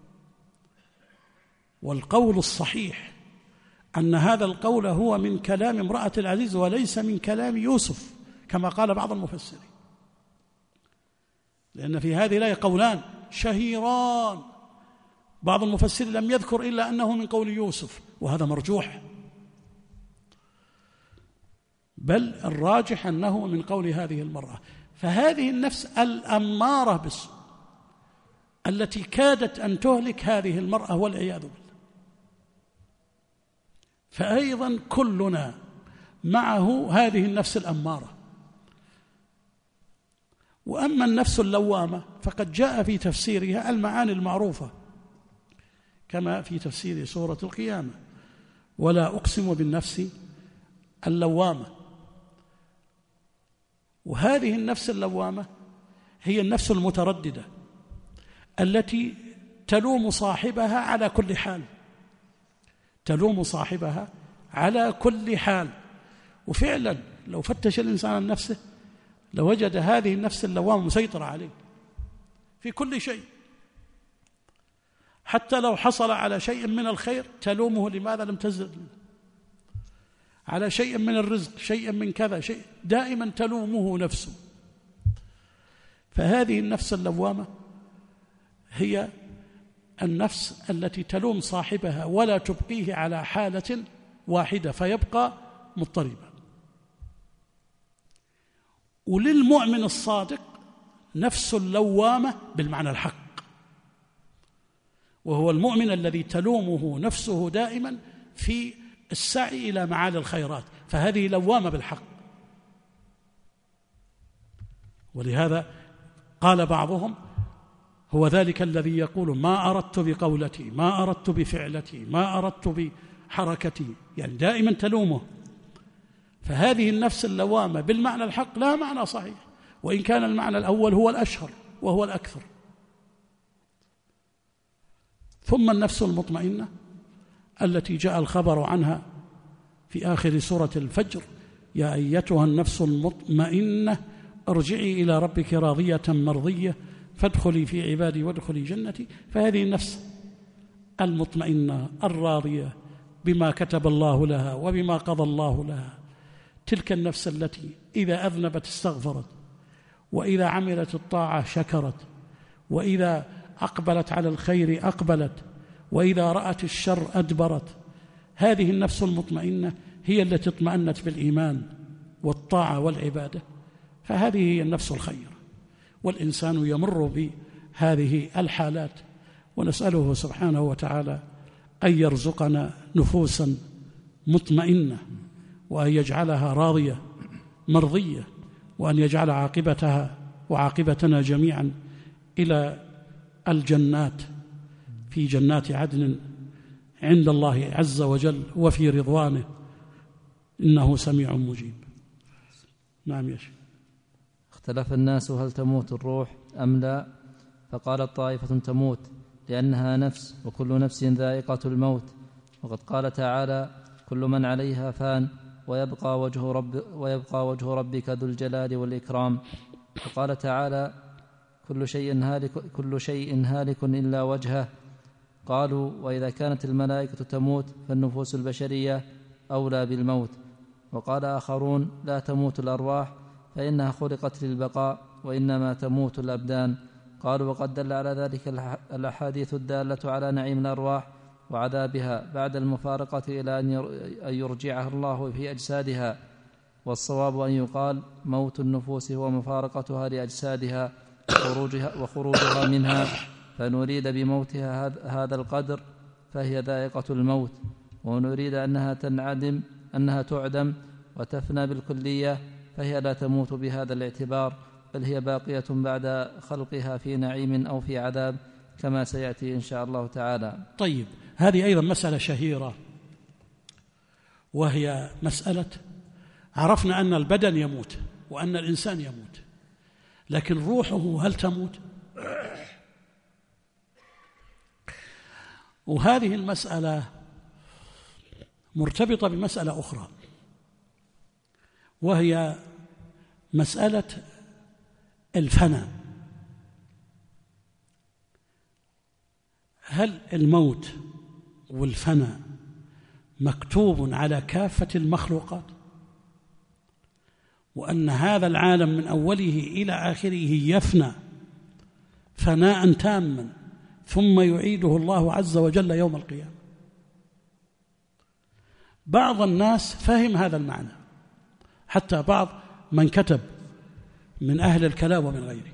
والقول الصحيح أن هذا القول هو من كلام امرأة العزيز وليس من كلام يوسف كما قال بعض المفسرين، لأن في هذه الآية قولان شهيران، بعض المفسرين لم يذكر إلا أنه من قول يوسف، وهذا مرجوح، بل الراجح أنه من قول هذه المرأة. فهذه النفس الأمارة بالسوء التي كادت أن تهلك هذه المرأة والعياذ بالله، فأيضا كلنا معه هذه النفس الأمارة. وأما النفس اللوامة فقد جاء في تفسيرها المعاني المعروفة كما في تفسير سورة القيامة: ولا أقسم بالنفس اللوامة. وهذه النفس اللوامة هي النفس المترددة التي تلوم صاحبها على كل حال، تلوم صاحبها على كل حال. وفعلا لو فتش الإنسان عن نفسه لوجد هذه النفس اللوامة مسيطرة عليه في كل شيء، حتى لو حصل على شيء من الخير تلومه لماذا لم تزد، على شيء من الرزق، شيء من كذا، شيء، دائما تلومه نفسه. فهذه النفس اللوامة هي النفس التي تلوم صاحبها ولا تبقيه على حالة واحدة فيبقى مضطربا. وللمؤمن الصادق نفس لوامة بالمعنى الحق، وهو المؤمن الذي تلومه نفسه دائما في السعي إلى معالي الخيرات، فهذه لوامة بالحق. ولهذا قال بعضهم: هو ذلك الذي يقول ما أردت بقولتي، ما أردت بفعلتي، ما أردت بحركتي، يعني دائما تلومه. فهذه النفس اللوامة بالمعنى الحق لا معنى صحيح، وإن كان المعنى الأول هو الأشهر وهو الأكثر. ثم النفس المطمئنة التي جاء الخبر عنها في آخر سورة الفجر: يا أيتها النفس المطمئنة ارجعي إلى ربك راضية مرضية فادخلي في عبادي وادخلي جنتي. فهذه النفس المطمئنة الراضية بما كتب الله لها وبما قضى الله لها، تلك النفس التي إذا أذنبت استغفرت، وإذا عملت الطاعة شكرت، وإذا أقبلت على الخير أقبلت، وإذا رأت الشر أدبرت. هذه النفس المطمئنة هي التي اطمأنت بالإيمان والطاعة والعبادة، فهذه هي النفس الخير. والإنسان يمر بهذه الحالات، ونسأله سبحانه وتعالى أن يرزقنا نفوسا مطمئنة، وأن يجعلها راضية مرضية، وأن يجعل عاقبتها وعاقبتنا جميعا إلى الجنات، في جنات عدن عند الله عز وجل وفي رضوانه، إنه سميع مجيب. نعم يا شيخ. اختلف الناس هل تموت الروح أم لا؟ فقالت طائفة تموت لأنها نفس، وكل نفس ذائقة الموت. وقد قال تعالى: كل من عليها فان ويبقى وجه ربك ذو الجلال والإكرام. وقال تعالى: كل شيء هالك إلا وجهه. قالوا: وإذا كانت الملائكة تموت فالنفوس البشرية أولى بالموت. وقال آخرون: لا تموت الأرواح فإنها خلقت للبقاء، وإنما تموت الأبدان. قالوا: وقد دل على ذلك الأحاديث الدالة على نعيم الأرواح وعذابها بعد المفارقة إلى أن يرجعها الله في أجسادها. والصواب أن يقال: موت النفوس هو مفارقتها لأجسادها وخروجها منها، فنريد بموتها هذا القدر فهي ذائقة الموت، ونريد أنها تعدم وتفنى بالكلية فهي لا تموت بهذا الاعتبار، بل هي باقية بعد خلقها في نعيم أو في عذاب، كما سيأتي إن شاء الله تعالى. طيب، هذه أيضا مسألة شهيرة، وهي مسألة: عرفنا أن البدن يموت وأن الإنسان يموت، لكن روحه هل تموت؟ وهذه المسألة مرتبطة بمسألة أخرى، وهي مسألة الفناء. هل الموت والفناء مكتوب على كافة المخلوقات، وأن هذا العالم من أوله إلى آخره يفنى فناء تاما ثم يعيده الله عز وجل يوم القيامة؟ بعض الناس فهم هذا المعنى، حتى بعض من كتب من أهل الكلام ومن غيره،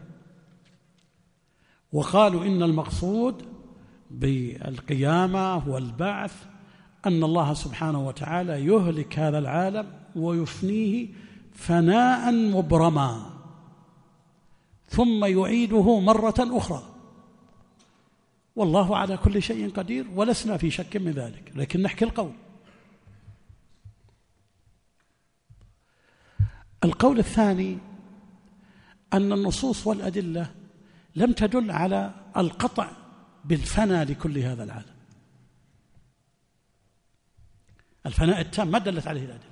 وقالوا إن المقصود بالقيامة والبعث أن الله سبحانه وتعالى يهلك هذا العالم ويفنيه فناء مبرما ثم يعيده مرة أخرى، والله على كل شيء قدير، ولسنا في شك من ذلك، لكن نحكي القول. القول الثاني أن النصوص والأدلة لم تدل على القطع بالفناء لكل هذا العالم. الفناء التام ما دلت عليه الأدلة،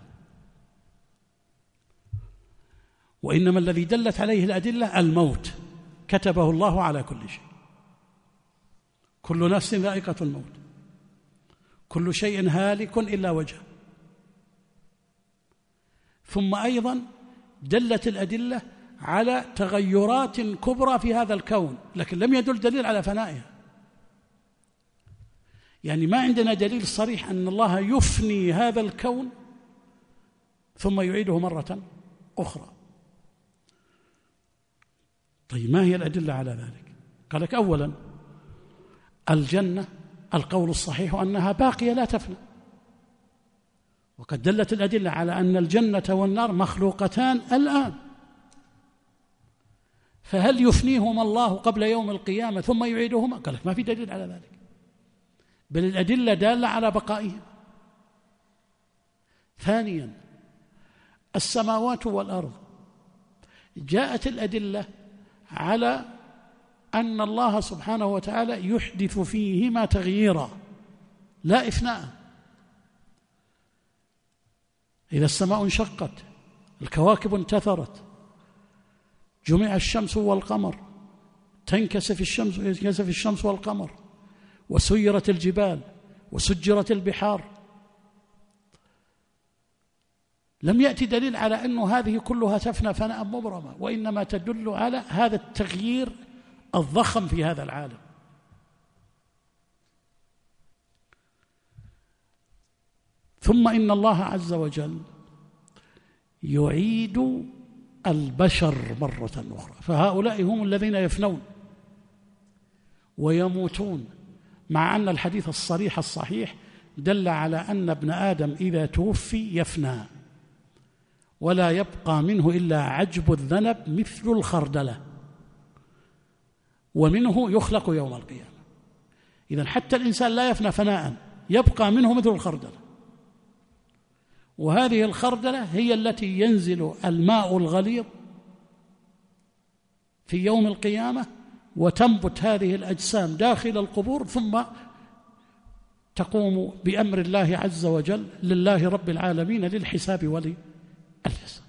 وإنما الذي دلت عليه الأدلة الموت كتبه الله على كل شيء، كل نفس ذائقة الموت، كل شيء هالك إلا وجهه. ثم أيضا دلت الأدلة على تغيرات كبرى في هذا الكون، لكن لم يدل دليل على فنائها. يعني ما عندنا دليل صريح أن الله يفني هذا الكون ثم يعيده مرة أخرى. طيب ما هي الأدلة على ذلك؟ قال لك أولا الجنة القول الصحيح أنها باقية لا تفنى، وقد دلت الأدلة على أن الجنة والنار مخلوقتان الآن، فهل يفنيهما الله قبل يوم القيامة ثم يعيدهما؟ قال لك ما في دليل على ذلك، بل الأدلة دالة على بقائهما. ثانيا السماوات والأرض جاءت الأدلة على أن الله سبحانه وتعالى يحدث فيهما تغييرا لا إفناء. إذا السماء انشقت، الكواكب انتثرت، جمع الشمس والقمر، تنكسف الشمس والقمر، وسيرت الجبال وسجرت البحار، لم يأتي دليل على أن هذه كلها تفنى فناء مبرما، وإنما تدل على هذا التغيير الضخم في هذا العالم. ثم إن الله عز وجل يعيد البشر مرة أخرى، فهؤلاء هم الذين يفنون ويموتون، مع أن الحديث الصريح الصحيح دل على أن ابن آدم إذا توفي يفنى ولا يبقى منه إلا عجب الذنب مثل الخردلة، ومنه يخلق يوم القيامة. إذن حتى الإنسان لا يفنى فناء، يبقى منه مثل الخردلة، وهذه الخردلة هي التي ينزل الماء الغليظ في يوم القيامة وتنبت هذه الأجسام داخل القبور، ثم تقوم بأمر الله عز وجل لله رب العالمين للحساب وللجزاء.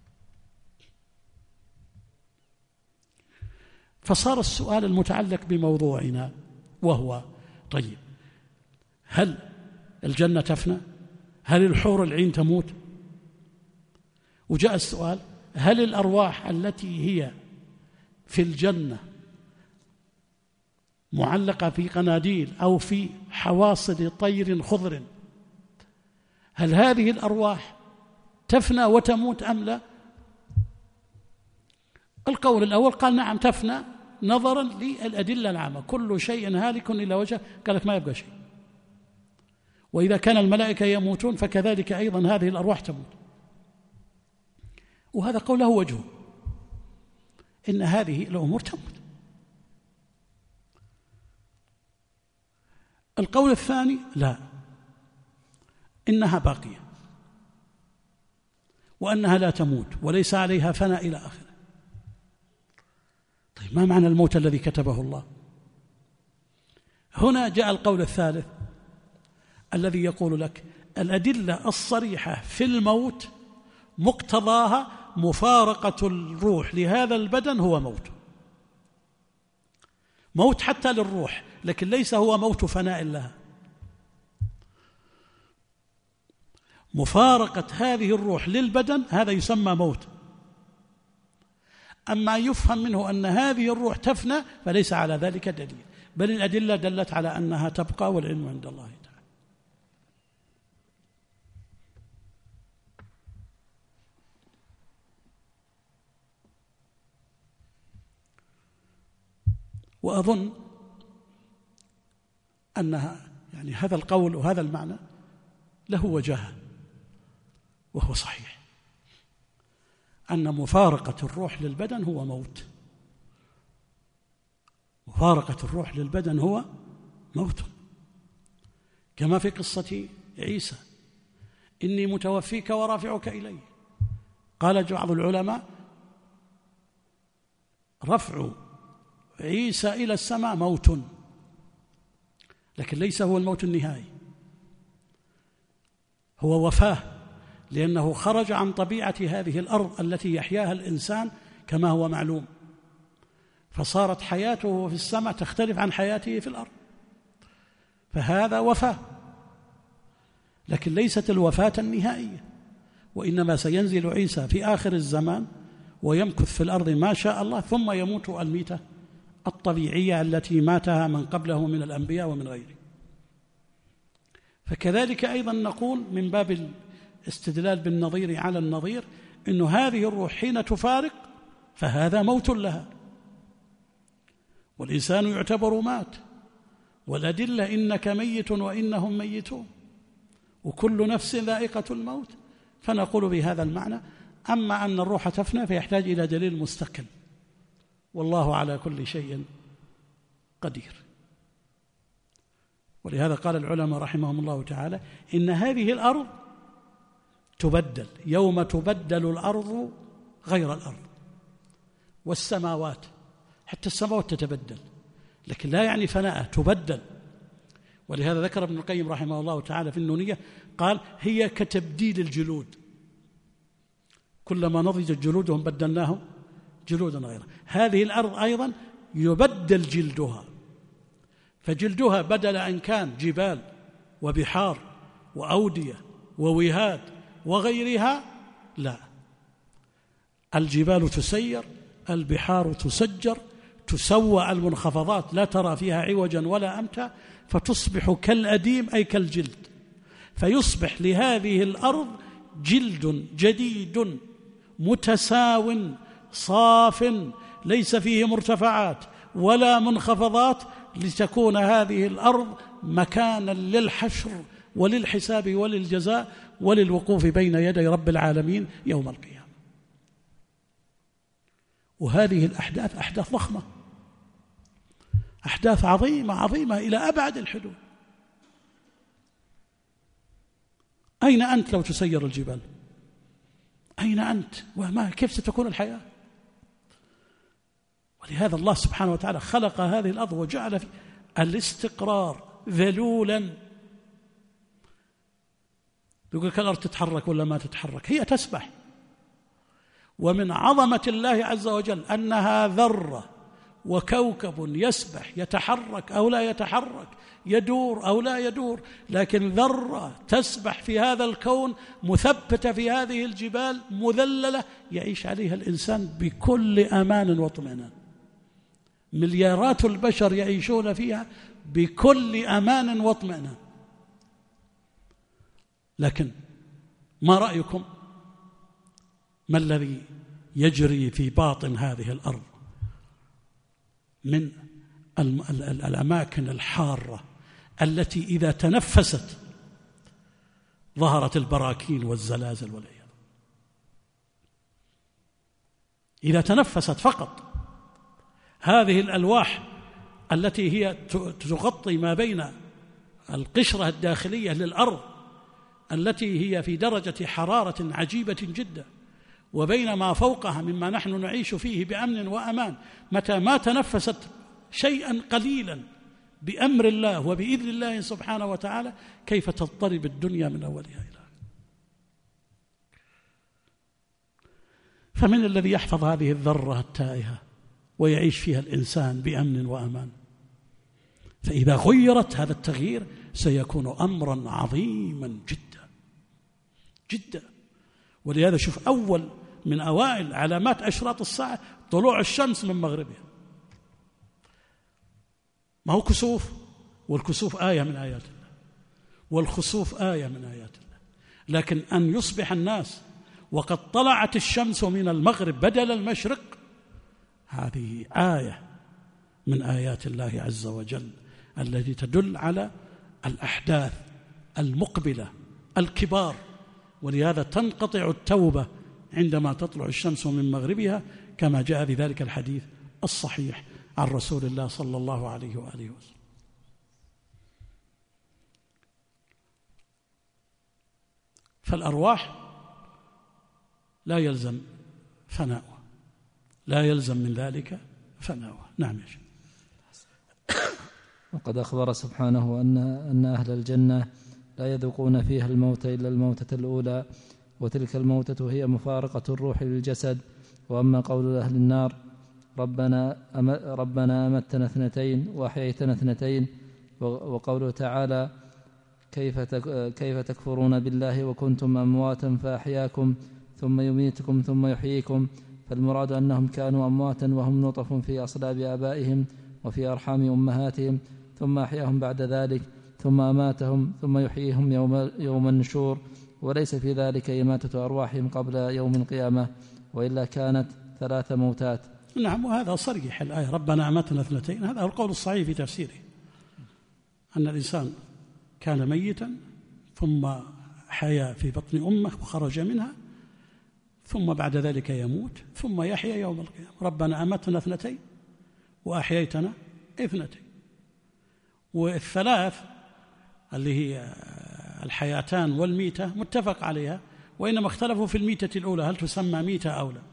فصار السؤال المتعلق بموضوعنا وهو طيب، هل الجنة تفنى؟ هل الحور العين تموت؟ وجاء السؤال هل الأرواح التي هي في الجنة معلقة في قناديل أو في حواصل طير خضر، هل هذه الأرواح تفنى وتموت أم لا؟ القول الأول قال نعم تفنى نظرا للأدلة العامة، كل شيء هالك إلا وجهه، قال لك ما يبقى شيء. وإذا كان الملائكة يموتون فكذلك أيضا هذه الأرواح تموت، وهذا قوله وجهه إن هذه الأمور تموت. القول الثاني لا، إنها باقية وأنها لا تموت وليس عليها فناء إلى آخره. طيب ما معنى الموت الذي كتبه الله؟ هنا جاء القول الثالث الذي يقول لك الأدلة الصريحة في الموت مقتضاها مفارقة الروح لهذا البدن هو موت حتى للروح، لكن ليس هو موت فناء لها. مفارقة هذه الروح للبدن هذا يسمى موت. أما يفهم منه أن هذه الروح تفنى فليس على ذلك دليل، بل الأدلة دلت على أنها تبقى، والعلم عند الله تعالى. وأظن أنها يعني هذا القول وهذا المعنى له وجهة، وهو صحيح أن مفارقة الروح للبدن هو موت. مفارقة الروح للبدن هو موت، كما في قصة عيسى إني متوفيك ورافعك إلي. قال بعض العلماء رفع عيسى إلى السماء موت، لكن ليس هو الموت النهائي، هو وفاة، لأنه خرج عن طبيعة هذه الأرض التي يحياها الإنسان كما هو معلوم، فصارت حياته في السماء تختلف عن حياته في الأرض، فهذا وفاة، لكن ليست الوفاة النهائية، وإنما سينزل عيسى في آخر الزمان ويمكث في الأرض ما شاء الله، ثم يموت الميتة الطبيعية التي ماتها من قبله من الأنبياء ومن غيره. فكذلك أيضا نقول من باب الاستدلال بالنظير على النظير إن هذه الروح حين تفارق فهذا موت لها، والإنسان يعتبر مات، والأدلة إنك ميت وإنهم ميتون وكل نفس ذائقة الموت. فنقول بهذا المعنى. أما أن الروح تفنى فيحتاج إلى دليل مستقل، والله على كل شيء قدير. ولهذا قال العلماء رحمهم الله تعالى إن هذه الأرض تبدل يوم تبدل الأرض غير الأرض، والسماوات، حتى السماوات تتبدل، لكن لا يعني فناء، تبدل. ولهذا ذكر ابن القيم رحمه الله تعالى في النونية قال هي كتبديل الجلود، كلما نضجت جلودهم بدلناهم جلودا غيرها. هذه الأرض أيضا يبدل جلدها، فجلدها بدل أن كان جبال وبحار وأودية ووهاد وغيرها، لا، الجبال تسير، البحار تسجر، تسوى المنخفضات لا ترى فيها عوجا ولا أمتا، فتصبح كالأديم أي كالجلد، فيصبح لهذه الأرض جلد جديد متساو صاف ليس فيه مرتفعات ولا منخفضات، لتكون هذه الأرض مكانا للحشر وللحساب وللجزاء وللوقوف بين يدي رب العالمين يوم القيامة. وهذه الأحداث أحداث ضخمة، أحداث عظيمة عظيمة إلى أبعد الحدود. أين أنت لو تسير الجبال؟ أين أنت؟ وما كيف ستكون الحياة؟ ولهذا الله سبحانه وتعالى خلق هذه الأرض وجعل في الاستقرار ذلولا. يقول لك الأرض تتحرك ولا ما تتحرك؟ هي تسبح. ومن عظمة الله عز وجل أنها ذرة وكوكب يسبح، يتحرك أو لا يتحرك، يدور أو لا يدور، لكن ذرة تسبح في هذا الكون مثبتة في هذه الجبال مذللة يعيش عليها الإنسان بكل أمان واطمئنان. مليارات البشر يعيشون فيها بكل أمان واطمئنان. لكن ما رأيكم؟ ما الذي يجري في باطن هذه الأرض من الأماكن الحارة التي إذا تنفست ظهرت البراكين والزلازل والعياذ. إذا تنفست فقط هذه الألواح التي هي تغطي ما بين القشرة الداخلية للأرض التي هي في درجة حرارة عجيبة جدا، وبين ما فوقها مما نحن نعيش فيه بأمن وأمان، متى ما تنفست شيئا قليلا بأمر الله وبإذن الله سبحانه وتعالى كيف تضطرب الدنيا من أولها إلى آخرها. فمن الذي يحفظ هذه الذرة التائهة ويعيش فيها الإنسان بأمن وأمان؟ فإذا غيرت هذا التغيير سيكون أمرا عظيما جدا جدا. ولهذا شوف أول من أوائل علامات أشراط الساعة طلوع الشمس من مغربها. ما هو كسوف، والكسوف آية من آيات الله، والخسوف آية من آيات الله، لكن أن يصبح الناس وقد طلعت الشمس من المغرب بدل المشرق، هذه آية من آيات الله عز وجل التي تدل على الأحداث المقبلة الكبار. ولهذا تنقطع التوبة عندما تطلع الشمس من مغربها، كما جاء في ذلك الحديث الصحيح عن رسول الله صلى الله عليه وآله وسلم. فالأرواح لا يلزم فناؤها، لا يلزم من ذلك فناؤها. نعم يا شيخ. وقد أخبر سبحانه أن أهل الجنة لا يذوقون فيها الموت إلا الموتة الأولى، وتلك الموتة هي مفارقة الروح للجسد. وأما قول أهل النار ربنا أمتنا اثنتين وأحييتنا اثنتين، وقوله تعالى كيف تكفرون بالله وكنتم أمواتا فأحياكم ثم يميتكم ثم يحييكم، فالمراد أنهم كانوا أمواتا وهم نطف في أصلاب آبائهم وفي أرحام أمهاتهم، ثم أحياهم بعد ذلك، ثم أماتهم ثم يحييهم يوم النشور، وليس في ذلك إماتة أرواحهم قبل يوم القيامة، وإلا كانت 3 موتات. نعم، وهذا صريح الآية ربنا أماتنا 2، هذا هو القول الصحيح في تفسيره، أن الإنسان كان ميتا ثم حيا في بطن أمه وخرج منها، ثم بعد ذلك يموت ثم يحيا يوم القيامة. ربنا أماتنا 2 وأحييتنا 2، والثلاث اللي هي الحياتان والميتة متفق عليها، وإنما اختلفوا في الميتة الأولى هل تسمى ميتة أو لا.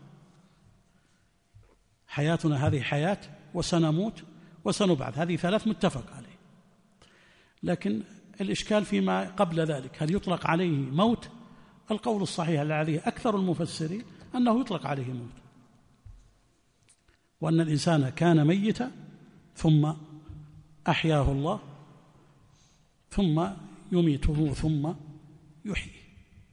حياتنا هذه حياة وسنموت وسنبعث، هذه 3 متفق عليه. لكن الإشكال فيما قبل ذلك، هل يطلق عليه موت؟ القول الصحيح الذي أكثر المفسرين أنه يطلق عليه موت، وأن الإنسان كان ميتا ثم أحياه الله ثم يميته ثم يحييه،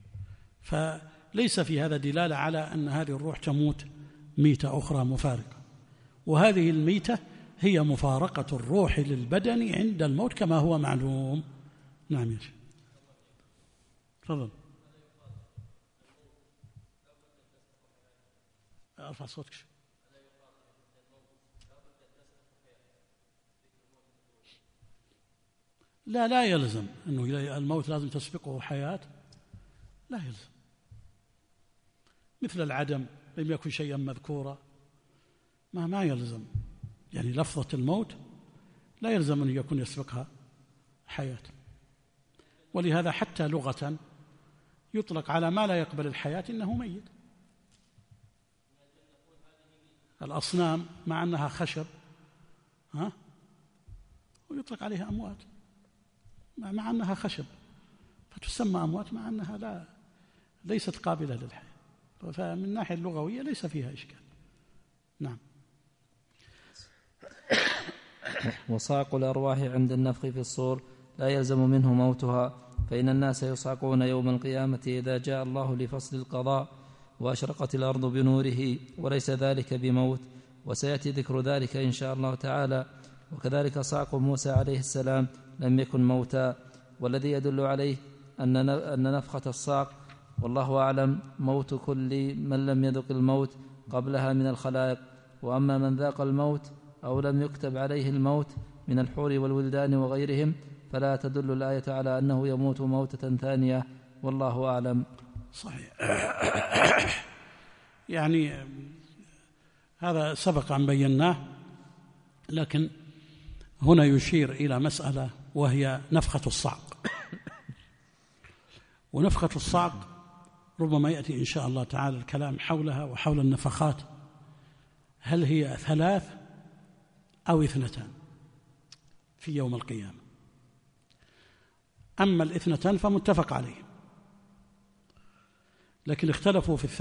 فليس في هذا دلالة على أن هذه الروح تموت ميتة أخرى مفارقة، وهذه الميتة هي مفارقة الروح للبدن عند الموت كما هو معلوم. نعم يا شيخ، تفضل. ارفع صوتك. لا يلزم انه الموت لازم تسبقه حياة، لا يلزم. مثل العدم لم يكن شيئا مذكورا، ما يلزم، يعني لفظة الموت لا يلزم أن يكون يسبقها حياة. ولهذا حتى لغة يطلق على ما لا يقبل الحياة إنه ميت. الأصنام مع أنها خشب ويطلق عليها أموات مع أنها خشب، فتسمى أموات مع أنها ليست قابلة للحياة، فمن الناحية اللغوية ليس فيها إشكال. نعم. وصاق الأرواح عند النفخ في الصور لا يلزم منه موتها، فإن الناس يصعقون يوم القيامة إذا جاء الله لفصل القضاء وأشرقت الأرض بنوره، وليس ذلك بموت، وسيأتي ذكر ذلك إن شاء الله تعالى. وكذلك صعق موسى عليه السلام لم يكن موتا، والذي يدل عليه أن نفخة الصعق والله أعلم موت كل من لم يذق الموت قبلها من الخلائق، وأما من ذاق الموت أو لم يكتب عليه الموت من الحور والولدان وغيرهم فلا تدل الآية على أنه يموت موتة ثانية، والله أعلم. صحيح. يعني هذا سبق أن بيناه، لكن هنا يشير إلى مسألة وهي نفخة الصعق. ونفخة الصعق ربما يأتي إن شاء الله تعالى الكلام حولها وحول النفخات، هل هي 3 أو 2 في يوم القيامة. أما 2 فمتفق عليه، لكن اختلفوا في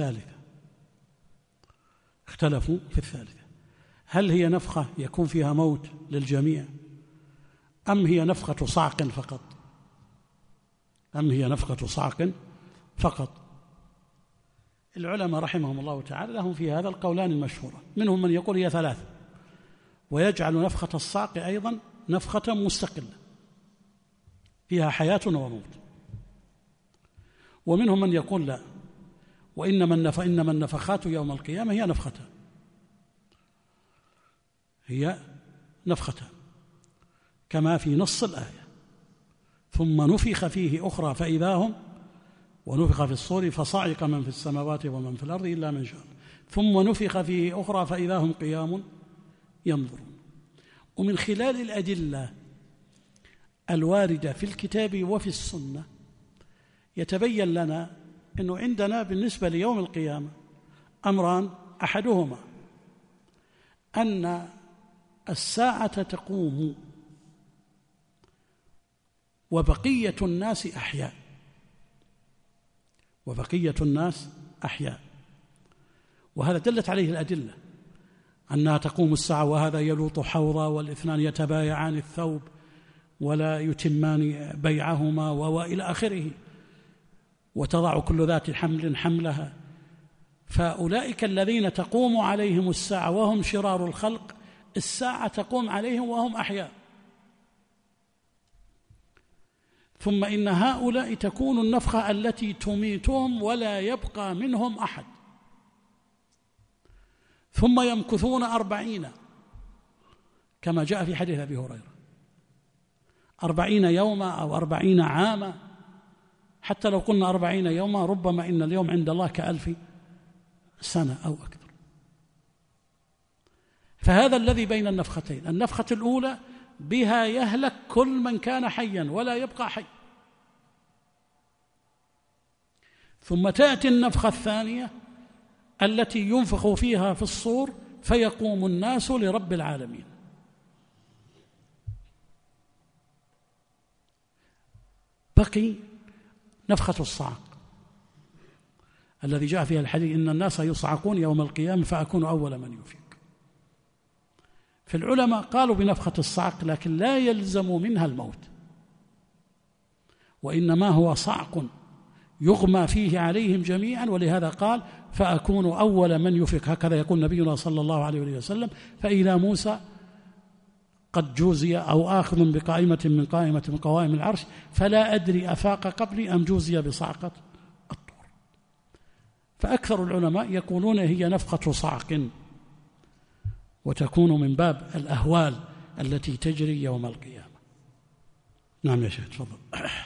الثالثة، هل هي نفخة يكون فيها موت للجميع أم هي نفخة صعق فقط؟ العلماء رحمهم الله تعالى لهم في هذا القولان المشهورة، منهم من يقول هي 3 ويجعل نفخة الصعق أيضا نفخة مستقلة فيها حياة وموت، ومنهم من يقول لا، إنما النفخات يوم القيامة هي نفختان كما في نص الآية، ثم نفخ فيه أخرى فإذا هم، ونفخ في الصور فصعق من في السماوات ومن في الأرض إلا من شاء، ثم نفخ فيه أخرى فإذا هم قيام ينظرون. ومن خلال الأدلة الواردة في الكتاب وفي السنة يتبين لنا أنه عندنا بالنسبة ليوم القيامة أمران، أحدهما أن الساعة تقوم وبقية الناس أحياء، وهذا دلت عليه الأدلة أنها تقوم الساعة وهذا يلوط حوضا والاثنان يتبايعان الثوب ولا يتمان بيعهما وإلى آخره، وتضع كل ذات حمل حملها. فأولئك الذين تقوم عليهم الساعة وهم شرار الخلق، الساعة تقوم عليهم وهم أحياء. ثم إن هؤلاء تكون النفخة التي تميتهم ولا يبقى منهم أحد، ثم يمكثون 40 كما جاء في حديث أبي هريرة 40 يوما أو 40 عاما، حتى لو قلنا 40 يوما ربما إن اليوم عند الله ك1000 سنة أو أكثر. فهذا الذي بين النفختين. النفخة الأولى بها يهلك كل من كان حيا ولا يبقى حي، ثم تأتي النفخة الثانية التي ينفخ فيها في الصور فيقوم الناس لرب العالمين. بقي نفخة الصعق الذي جاء فيها الحديث إن الناس يصعقون يوم القيامة فأكون أول من يفيق. فالعلماء قالوا بنفخة الصعق لكن لا يلزم منها الموت، وإنما هو صعق يغمى فيه عليهم جميعا، ولهذا قال فأكون أول من يفيق. هكذا يقول نبينا صلى الله عليه وسلم فإذا موسى قد جوزي أو آخذ بقائمة من قوائم العرش فلا أدري أفاق قبلي أم جوزي بصعقة الطور. فأكثر العلماء يقولون هي نفخة صعق، وتكون من باب الأهوال التي تجري يوم القيامة. نعم يا شيخ تفضل.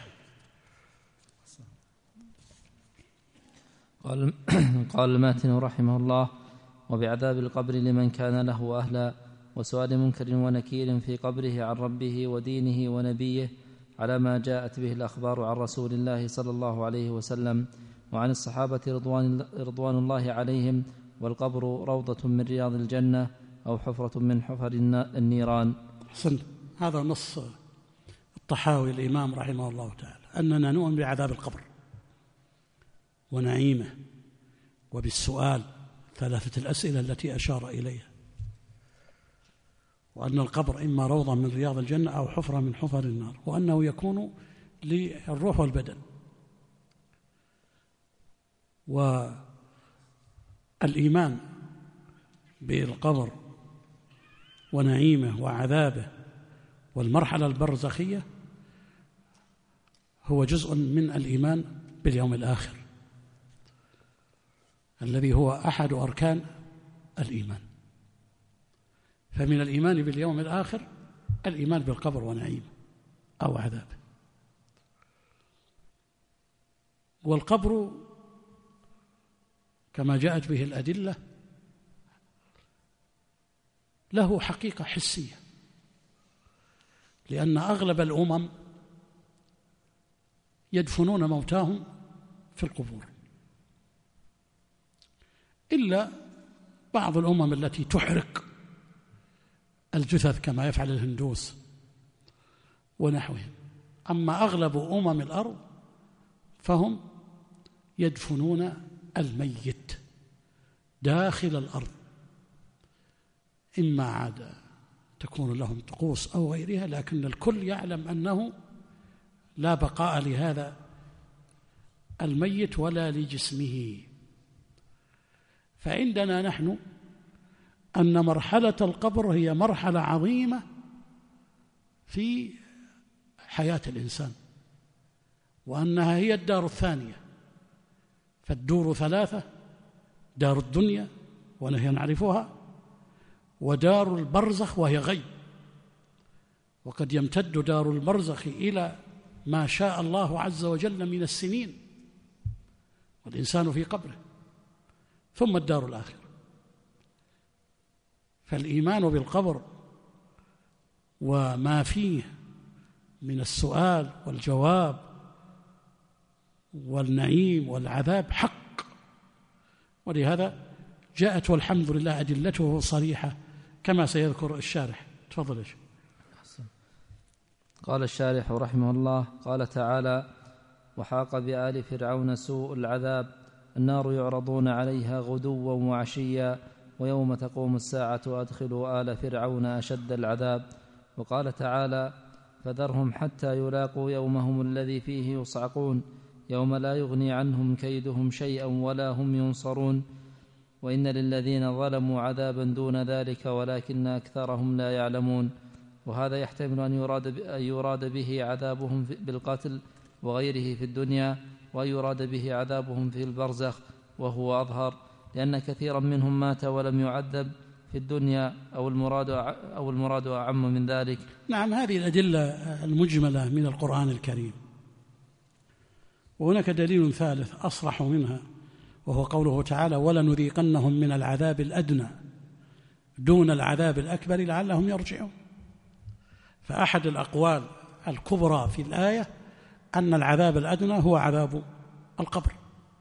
قال الماتن رحمه الله: وبعذاب القبر لمن كان له أهلا، وسؤال منكر ونكير في قبره عن ربه ودينه ونبيه على ما جاءت به الأخبار عن رسول الله صلى الله عليه وسلم وعن الصحابة رضوان الله عليهم، والقبر روضة من رياض الجنة أو حفرة من حفر النيران. حسن. هذا نص الطحاوي الإمام رحمه الله تعالى، أننا نؤمن بعذاب القبر ونعيمه وبالسؤال 3 الأسئلة التي أشار إليها، وأن القبر إما روضة من رياض الجنة أو حفرة من حفر النار، وأنه يكون للروح والبدن. والإيمان بالقبر ونعيمه وعذابه والمرحلة البرزخية هو جزء من الإيمان باليوم الآخر الذي هو أحد أركان الإيمان. فمن الإيمان باليوم الآخر الإيمان بالقبر ونعيمه أو عذابه. والقبر كما جاءت به الأدلة له حقيقة حسية، لأن أغلب الأمم يدفنون موتاهم في القبور، إلا بعض الأمم التي تحرق الجثث كما يفعل الهندوس ونحوهم. أما أغلب أمم الأرض فهم يدفنون الميت داخل الأرض، إما عاد تكون لهم طقوس أو غيرها، لكن الكل يعلم أنه لا بقاء لهذا الميت ولا لجسمه. فعندنا نحن أن مرحلة القبر هي مرحلة عظيمة في حياة الإنسان، وأنها هي الدار الثانية. فالدور 3: دار الدنيا ونحن نعرفها، ودار البرزخ وهي غيب، وقد يمتد دار البرزخ إلى ما شاء الله عز وجل من السنين والإنسان في قبره، ثم الدار الآخرة. فالإيمان بالقبر وما فيه من السؤال والجواب والنعيم والعذاب حق، ولهذا جاءت والحمد لله أدلته صريحة كما سيذكر الشارح. تفضل يا شيخ. قال الشارح رحمه الله: قال تعالى: وحاق بآل فرعون سوء العذاب، النار يعرضون عليها غدوا وعشيا ويوم تقوم الساعة أدخلوا آل فرعون أشد العذاب. وقال تعالى: فذرهم حتى يلاقوا يومهم الذي فيه يصعقون يوم لا يغني عنهم كيدهم شيئا ولا هم ينصرون. وإن للذين ظلموا عذابا دون ذلك ولكن أكثرهم لا يعلمون. وهذا يحتمل أن يراد به عذابهم بالقتل وغيره في الدنيا، وأن يراد به عذابهم في البرزخ، وهو أظهر، لأن كثيرا منهم مات ولم يعذب في الدنيا، أو المراد أعم من ذلك. نعم، هذه الأدلة المجملة من القرآن الكريم. وهناك دليل ثالث أصرح منها، وهو قوله تعالى: ولنذيقنهم من العذاب الأدنى دون العذاب الأكبر لعلهم يرجعون. فأحد الأقوال الكبرى في الآية أن العذاب الأدنى هو عذاب القبر،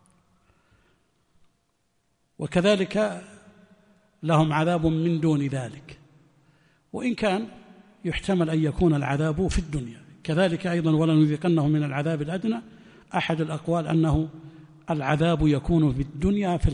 وكذلك لهم عذاب من دون ذلك، وإن كان يحتمل أن يكون العذاب في الدنيا. كذلك أيضا ولنذيقنهم من العذاب الأدنى، أحد الأقوال أنه العذاب يكون في الدنيا في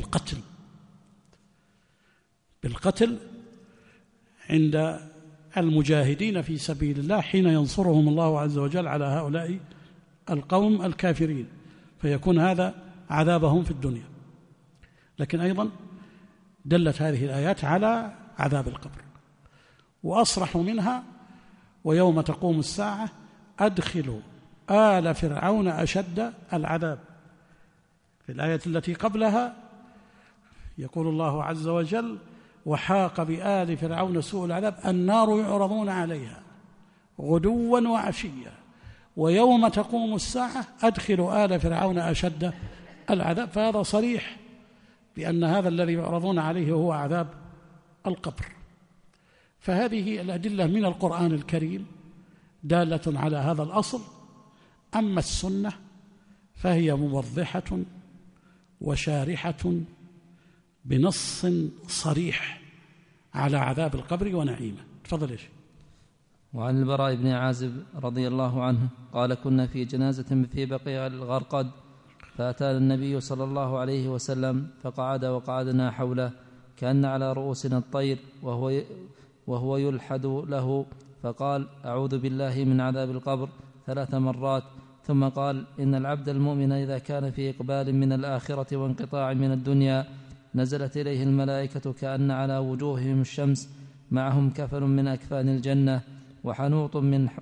بالقتل عند المجاهدين في سبيل الله حين ينصرهم الله عز وجل على هؤلاء القوم الكافرين، فيكون هذا عذابهم في الدنيا. لكن أيضا دلت هذه الآيات على عذاب القبر، وأصرح منها: ويوم تقوم الساعة أدخلوا آل فرعون أشد العذاب. في الآية التي قبلها يقول الله عز وجل: وحاق بآل فرعون سوء العذاب النار يعرضون عليها غدوا وعشيا ويوم تقوم الساعة أدخلوا آل فرعون أشد العذاب. فهذا صريح بأن هذا الذي يعرضون عليه هو عذاب القبر. فهذه الأدلة من القرآن الكريم دالة على هذا الأصل. أما السنة فهي موضحة وشارحة بنص صريح على عذاب القبر ونعيمه. تفضل يا شيخ. وعن البراء بن عازب رضي الله عنه قال: كنا في جنازة في بقيع الغرقد، فأتانا النبي صلى الله عليه وسلم فقعد وقعدنا حوله كأن على رؤوسنا الطير وهو يلحد له، فقال: أعوذ بالله من عذاب القبر 3 مرات، ثم قال: إن العبد المؤمن إذا كان في إقبال من الآخرة وانقطاع من الدنيا نزلت إليه الملائكة كأن على وجوههم الشمس، معهم كفن من أكفان الجنة وحنوط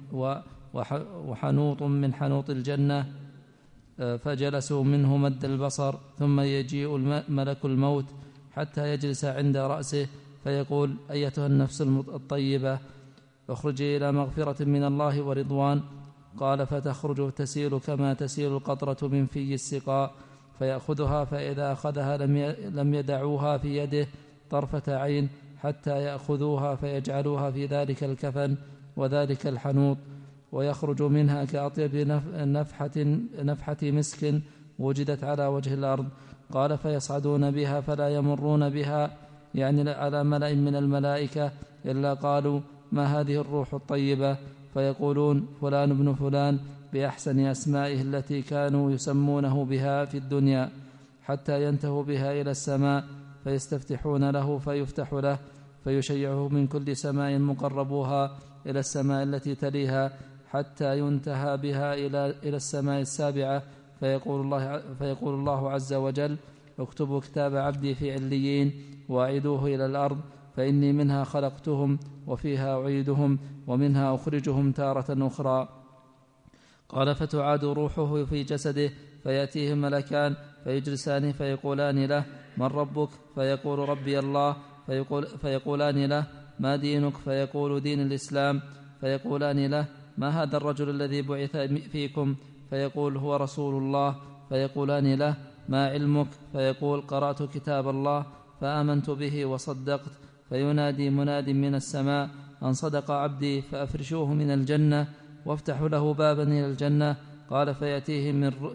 من حنوط الجنة، فجلسوا منه مد البصر، ثم يجيء ملك الموت حتى يجلس عند رأسه فيقول: أيتها النفس الطيبة اخرجي إلى مغفرة من الله ورضوان. قال: فتخرج تسيل كما تسيل القطرة من في السقاء، فيأخذها، فإذا أخذها لم يدعوها في يده طرفة عين حتى يأخذوها فيجعلوها في ذلك الكفن وذلك الحنوط، ويخرج منها كأطيب نفحة مسك وجدت على وجه الأرض. قال: فيصعدون بها فلا يمرون بها، يعني على ملأ من الملائكة، إلا قالوا: ما هذه الروح الطيبة؟ فيقولون: فلان ابن فلان، بأحسن أسمائه التي كانوا يسمونه بها في الدنيا، حتى ينتهوا بها إلى السماء، فيستفتحون له فيفتح له، فيشيعه من كل سماء مقربوها إلى السماء التي تليها، حتى ينتهى بها إلى السماء السابعة، فيقول الله عز وجل: اكتبوا كتاب عبدي في عليين وأعيدوه إلى الأرض، فإني منها خلقتهم وفيها أعيدهم ومنها أخرجهم تارة أخرى. قال: فتعاد روحه في جسده، فيأتيه ملكان فيجلسان فيقولان له: من ربك؟ فيقول: ربي الله. فيقولان له: ما دينك؟ فيقول: دين الإسلام. فيقولان له: ما هذا الرجل الذي بعث فيكم؟ فيقول: هو رسول الله. فيقولان له: ما علمك؟ فيقول: قرأت كتاب الله فآمنت به وصدقت. فينادي مناد من السماء: أن صدق عبدي، فأفرشوه من الجنة وافتحوا له بابا إلى الجنة. قال: فيأتيه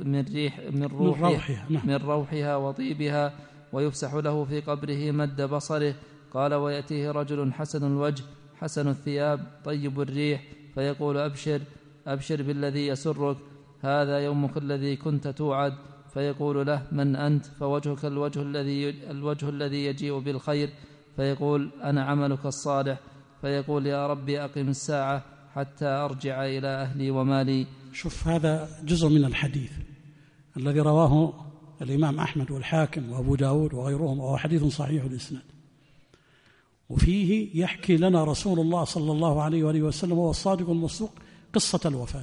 من روحها وطيبها، ويفسح له في قبره مد بصره. قال: ويأتيه رجل حسن الوجه حسن الثياب طيب الريح، فيقول: أبشر بالذي يسرك، هذا يومك الذي كنت توعد. فيقول له: من أنت؟ فوجهك الوجه الذي يجيء بالخير. فيقول: أنا عملك الصالح. فيقول: يا ربي أقم الساعة حتى أرجع إلى أهلي ومالي. شوف، هذا جزء من الحديث الذي رواه الإمام أحمد والحاكم وأبو داود وغيرهم، وهو حديث صحيح الإسناد. وفيه يحكي لنا رسول الله صلى الله عليه وآله وسلم وهو الصادق المصدوق قصة الوفاة،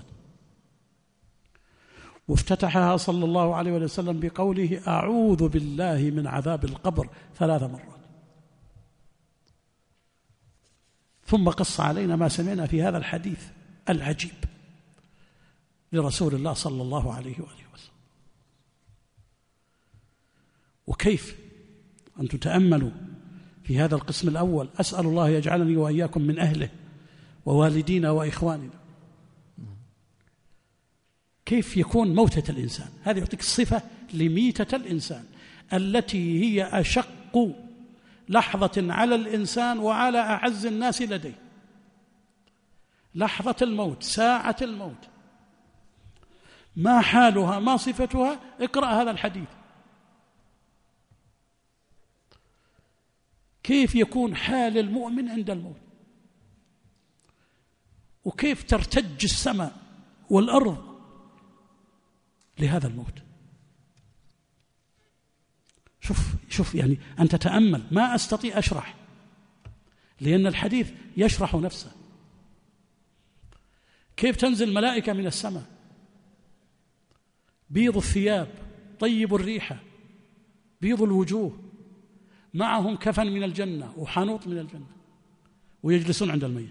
وافتتحها صلى الله عليه وسلم بقوله أعوذ بالله من عذاب القبر 3 مرات، ثم قص علينا ما سمعنا في هذا الحديث العجيب لرسول الله صلى الله عليه وآله وسلم. وكيف أن تتأملوا في هذا القسم الأول، أسأل الله يجعلني وإياكم من أهله ووالدينا وإخواننا، كيف يكون موتة الإنسان. هذه يعطيك الصفة لميتة الإنسان التي هي أشق لحظة على الإنسان وعلى أعز الناس لديه. لحظة الموت، ساعة الموت، ما حالها، ما صفتها؟ اقرأ هذا الحديث. كيف يكون حال المؤمن عند الموت، وكيف ترتج السماء والأرض لهذا الموت. شوف يعني أن تتأمل، ما أستطيع أشرح لأن الحديث يشرح نفسه. كيف تنزل ملائكة من السماء بيض الثياب طيب الريحة بيض الوجوه، معهم كفن من الجنة وحنوط من الجنة، ويجلسون عند الميت.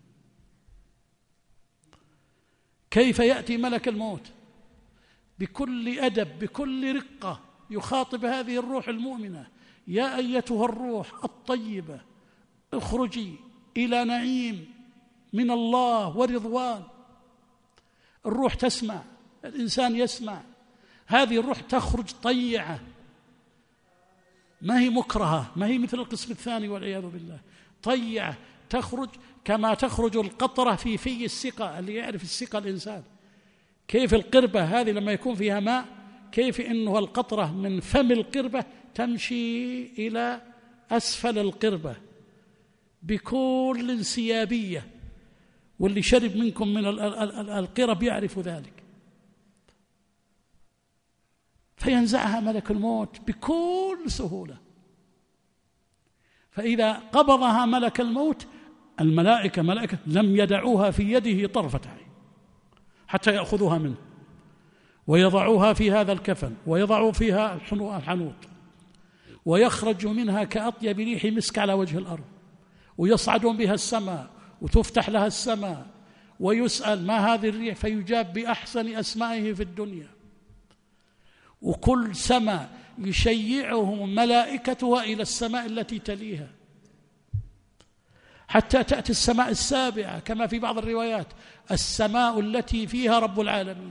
كيف يأتي ملك الموت بكل أدب بكل رقة يخاطب هذه الروح المؤمنة: يا أيتها الروح الطيبة اخرجي إلى نعيم من الله ورضوان. الروح تسمع، الإنسان يسمع، هذه الروح تخرج طيعة، ما هي مكرهة، ما هي مثل القسم الثاني والعياذ بالله، طيعة تخرج كما تخرج القطرة في السقة. اللي يعرف السقة الإنسان كيف القربة هذه لما يكون فيها ماء، كيف إنه القطرة من فم القربة تمشي إلى أسفل القربة بكل انسيابية، واللي شرب منكم من القرب يعرف ذلك. فينزعها ملك الموت بكل سهولة. فإذا قبضها ملك الموت، الملائكة ملائكة لم يدعوها في يده طرفة عين حتى يأخذوها منه ويضعوها في هذا الكفن ويضعوا فيها الحنوط، ويخرج منها كأطيب ريح مسك على وجه الأرض، ويصعدون بها السماء وتفتح لها السماء، ويسأل ما هذه الريح فيجاب بأحسن أسمائه في الدنيا. وكل سماء يشيعه ملائكتها إلى السماء التي تليها حتى تأتي السماء السابعة كما في بعض الروايات: السماء التي فيها رب العالمين.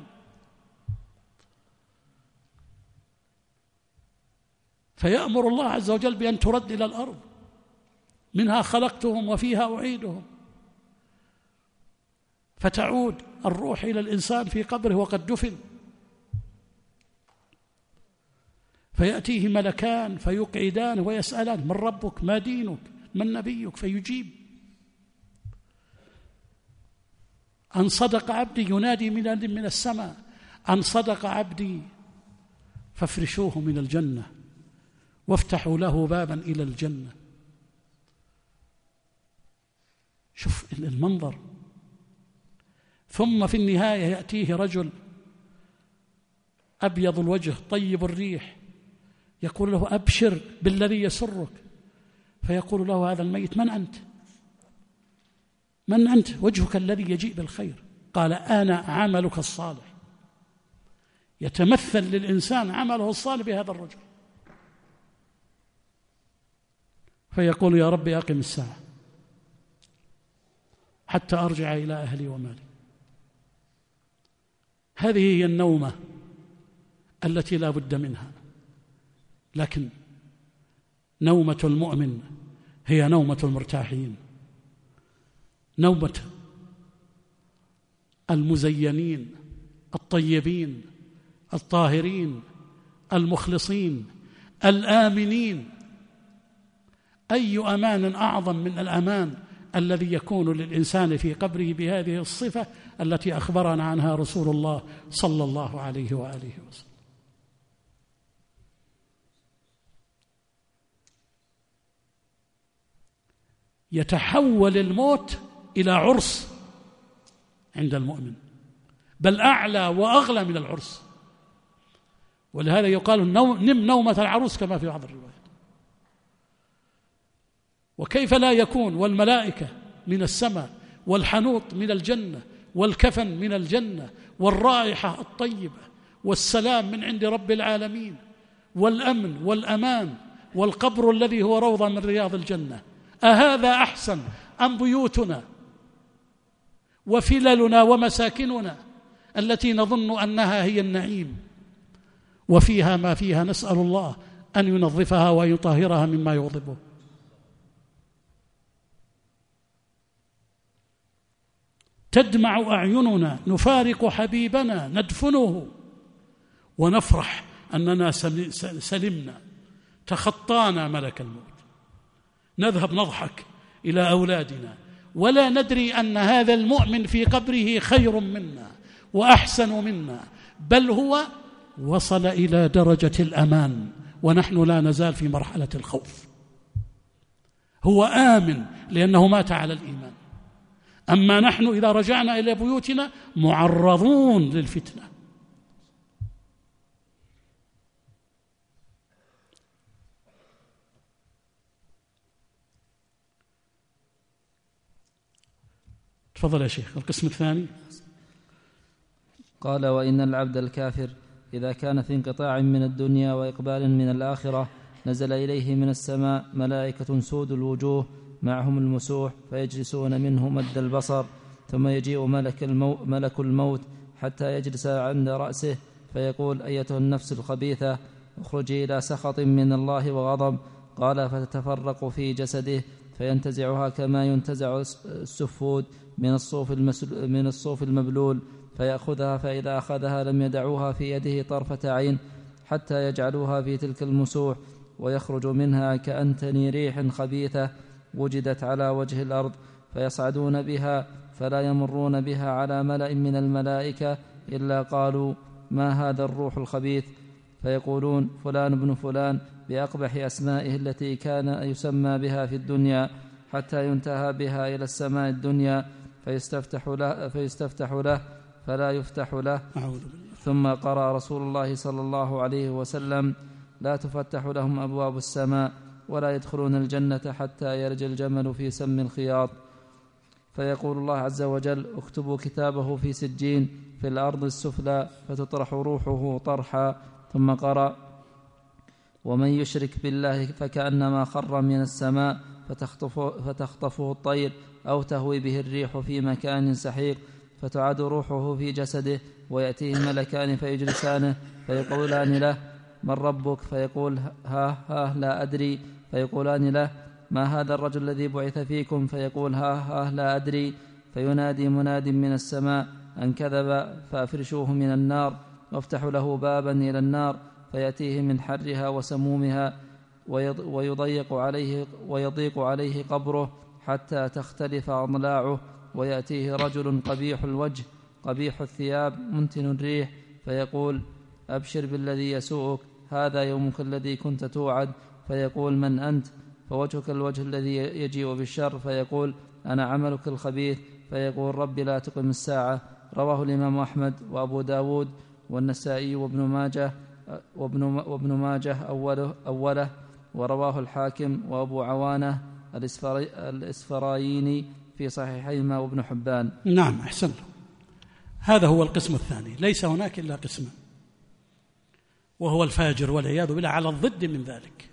فيأمر الله عز وجل بأن ترد إلى الأرض: منها خلقتهم وفيها أعيدهم. فتعود الروح إلى الإنسان في قبره وقد دفن، فيأتيه ملكان فيقعدانه ويسألان: من ربك؟ ما دينك؟ من نبيك؟ فيجيب: أن صدق عبدي. ينادي من السماء: أن صدق عبدي فافرشوه من الجنة وافتحوا له بابا إلى الجنة. شوف المنظر. ثم في النهاية يأتيه رجل أبيض الوجه طيب الريح، يقول له: أبشر بالذي يسرك. فيقول له هذا الميت: من أنت؟ من أنت؟ وجهك الذي يجيء بالخير. قال: أنا عملك الصالح. يتمثل للإنسان عمله الصالح بهذا الرجل، فيقول: يا رب أقم الساعة حتى أرجع إلى أهلي ومالي. هذه هي النومة التي لا بد منها. لكن نومة المؤمن هي نومة المرتاحين، نومة المزينين الطيبين الطاهرين المخلصين الآمنين. أي أمان أعظم من الأمان الذي يكون للإنسان في قبره بهذه الصفة التي أخبرنا عنها رسول الله صلى الله عليه وآله وسلم. يتحول الموت إلى عرس عند المؤمن، بل أعلى وأغلى من العرس. ولهذا يقال نم نومة العروس كما في بعض الروايات. وكيف لا يكون والملائكة من السماء، والحنوط من الجنة، والكفن من الجنة، والرائحة الطيبة، والسلام من عند رب العالمين، والأمن والأمان، والقبر الذي هو روضة من رياض الجنة. أهذا أحسن أم بيوتنا وفللنا ومساكننا التي نظن أنها هي النعيم وفيها ما فيها؟ نسأل الله أن ينظفها ويطهرها مما يغضبه. تدمع أعيننا نفارق حبيبنا ندفنه ونفرح أننا سلمنا، تخطانا ملك الموت. نذهب نضحك إلى أولادنا ولا ندري أن هذا المؤمن في قبره خير منا وأحسن منا، بل هو وصل إلى درجة الأمان ونحن لا نزال في مرحلة الخوف. هو آمن لأنه مات على الإيمان، أما نحن إذا رجعنا إلى بيوتنا معرضون للفتنة. تفضل يا شيخ. القسم الثاني قال: وإن العبد الكافر إذا كان في انقطاع من الدنيا وإقبال من الآخرة نزل إليه من السماء ملائكة سود الوجوه معهم المسوح فيجلسون منه مد البصر، ثم يجيء ملك الموت حتى يجلس عند رأسه فيقول: أيتها النفس الخبيثة اخرجي إلى سخط من الله وغضب. قال: فتتفرق في جسده فينتزعها كما ينتزع السفود من الصوف المبلول، فيأخذها، فإذا أخذها لم يدعوها في يده طرفة عين حتى يجعلوها في تلك المسوح، ويخرج منها كأنتن ريح خبيثة وجدت على وجه الأرض، فيصعدون بها فلا يمرون بها على ملأ من الملائكة إلا قالوا: ما هذا الروح الخبيث؟ فيقولون: فلان ابن فلان، بأقبح أسمائه التي كان يسمى بها في الدنيا، حتى ينتهى بها إلى السماء الدنيا فيستفتح له فلا يفتح له. ثم قرأ رسول الله صلى الله عليه وسلم: لا تفتح لهم أبواب السماء ولا يدخلون الجنة حتى يرج الجمل في سم الخياط. فيقول الله عز وجل: اكتبوا كتابه في سجين في الأرض السفلى فتطرح روحه طرحا. ثم قرأ: ومن يشرك بالله فكأنما خر من السماء فتخطفه الطير أو تهوي به الريح في مكان سحيق، فتعاد روحه في جسده، ويأتيه ملكان فيجلسانه فيقولان له: من ربك؟ فيقول: ها لا أدري. فيقولان له: ما هذا الرجل الذي بعث فيكم؟ فيقول: ها لا أدري. فينادي مناد من السماء أن كذب فأفرشوه من النار وافتحوا له بابا إلى النار، فيأتيه من حرها وسمومها، ويضيق عليه قبره حتى تختلف أضلاعه، ويأتيه رجل قبيح الوجه قبيح الثياب منتن الريح، فيقول: أبشر بالذي يسوءك، هذا يومك الذي كنت توعد. فيقول: من أنت؟ فوجهك الوجه الذي يجيء بالشر. فيقول: أنا عملك الخبيث. فيقول: رب لا تقم الساعة. رواه الإمام أحمد وأبو داود والنسائي وابن ماجه أوله، ورواه الحاكم وأبو عوانة الإسفرايني في صحيحيهما وابن حبان. نعم، أحسن. هذا هو القسم الثاني. ليس هناك إلا قسم، وهو الفاجر والعياذ بالله، على الضد من ذلك.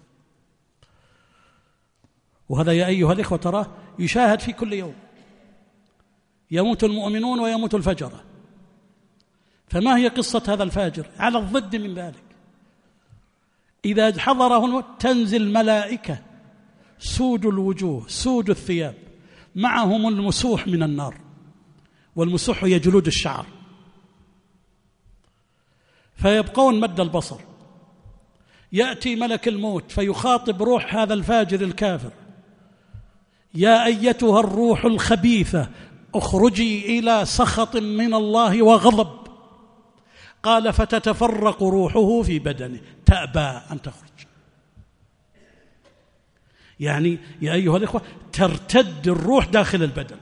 وهذا يا أيها الإخوة تراه يشاهد في كل يوم، يموت المؤمنون ويموت الفجرة. فما هي قصة هذا الفاجر؟ على الضد من ذلك. إذا حضره الموت تنزل ملائكة سود الوجوه سود الثياب معهم المسوح من النار، والمسوح هي جلود الشعر، فيبقون مد البصر. يأتي ملك الموت فيخاطب روح هذا الفاجر الكافر: يا أيتها الروح الخبيثة اخرجي إلى سخط من الله وغضب. قال: فتتفرق روحه في بدنه، تأبى أن تخرج. يعني يا أيها الإخوة ترتد الروح داخل البدن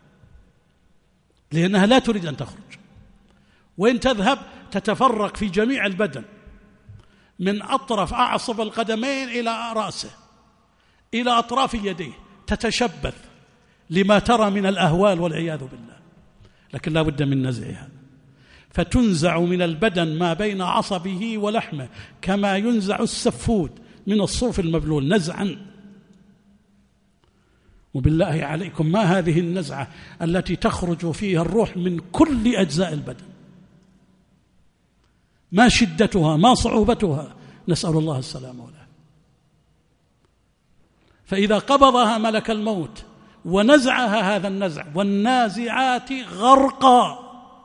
لأنها لا تريد أن تخرج، وإن تذهب تتفرق في جميع البدن من أطرف أعصب القدمين إلى رأسه إلى أطراف يديه، تتشبث لما ترى من الأهوال والعياذ بالله، لكن لا بد من نزعها، فتنزع من البدن ما بين عصبه ولحمه كما ينزع السفود من الصوف المبلول نزعا. وبالله عليكم ما هذه النزعة التي تخرج فيها الروح من كل أجزاء البدن، ما شدتها ما صعوبتها، نسأل الله السلامة والعافية. فإذا قبضها ملك الموت ونزعها هذا النزع، والنازعات غرقا،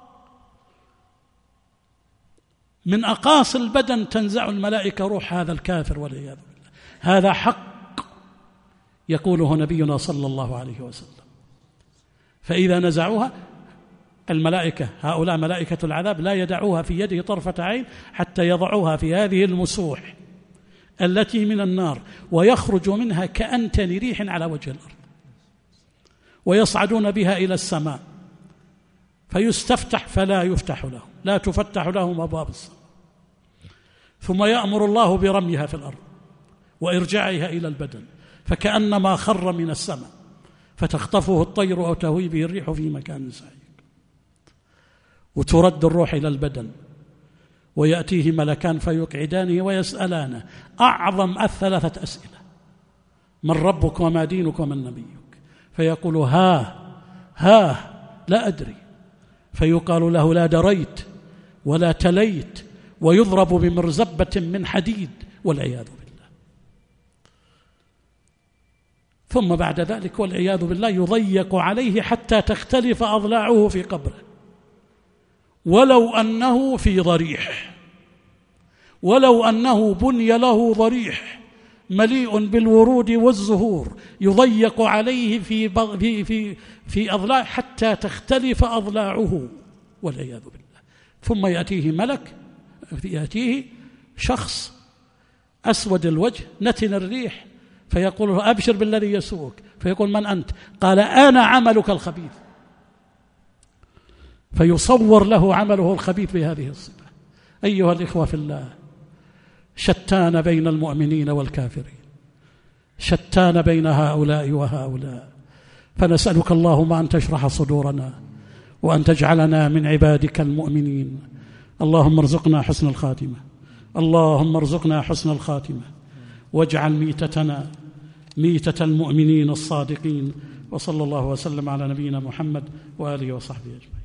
من أقاصي البدن تنزع الملائكة روح هذا الكافر والعياذ بالله. هذا حق يقوله نبينا صلى الله عليه وسلم. فإذا نزعوها الملائكة، هؤلاء ملائكة العذاب، لا يدعوها في يده طرفة عين حتى يضعوها في هذه المسوح التي من النار، ويخرج منها كأنتن ريح على وجه الأرض، ويصعدون بها إلى السماء فيستفتح فلا يفتح لهم، لا تفتح لهم أبواب السماء، ثم يأمر الله برميها في الأرض وإرجاعها إلى البدن، فكأنما خر من السماء فتخطفه الطير أو تهوي به الريح في مكان سعيد. وترد الروح إلى البدن، ويأتيه ملكان فيقعدانه ويسألانه أعظم 3 أسئلة: من ربك وما دينك ومن نبيك؟ فيقول ها لا أدري، فيقال له لا دريت ولا تليت، ويضرب بمرزبة من حديد والعياذ بالله. ثم بعد ذلك والعياذ بالله يضيق عليه حتى تختلف أضلاعه في قبره، ولو أنه في ضريح، ولو أنه بني له ضريح مليء بالورود والزهور، يضيق عليه في أضلاع حتى تختلف أضلاعه والعياذ بالله. ثم يأتيه ملك، يأتيه شخص أسود الوجه نتن الريح، فيقول له أبشر بالذي يسوءك، فيقول من أنت؟ قال أنا عملك الخبيث، فيصور له عمله الخبيث بهذه الصفة. أيها الإخوة في الله، شتان بين المؤمنين والكافرين، شتان بين هؤلاء وهؤلاء، فنسألك اللهم أن تشرح صدورنا وأن تجعلنا من عبادك المؤمنين. اللهم ارزقنا حسن الخاتمة، اللهم ارزقنا حسن الخاتمة، واجعل ميتتنا ميتة المؤمنين الصادقين. وصلى الله وسلم على نبينا محمد وآله وصحبه أجمعين.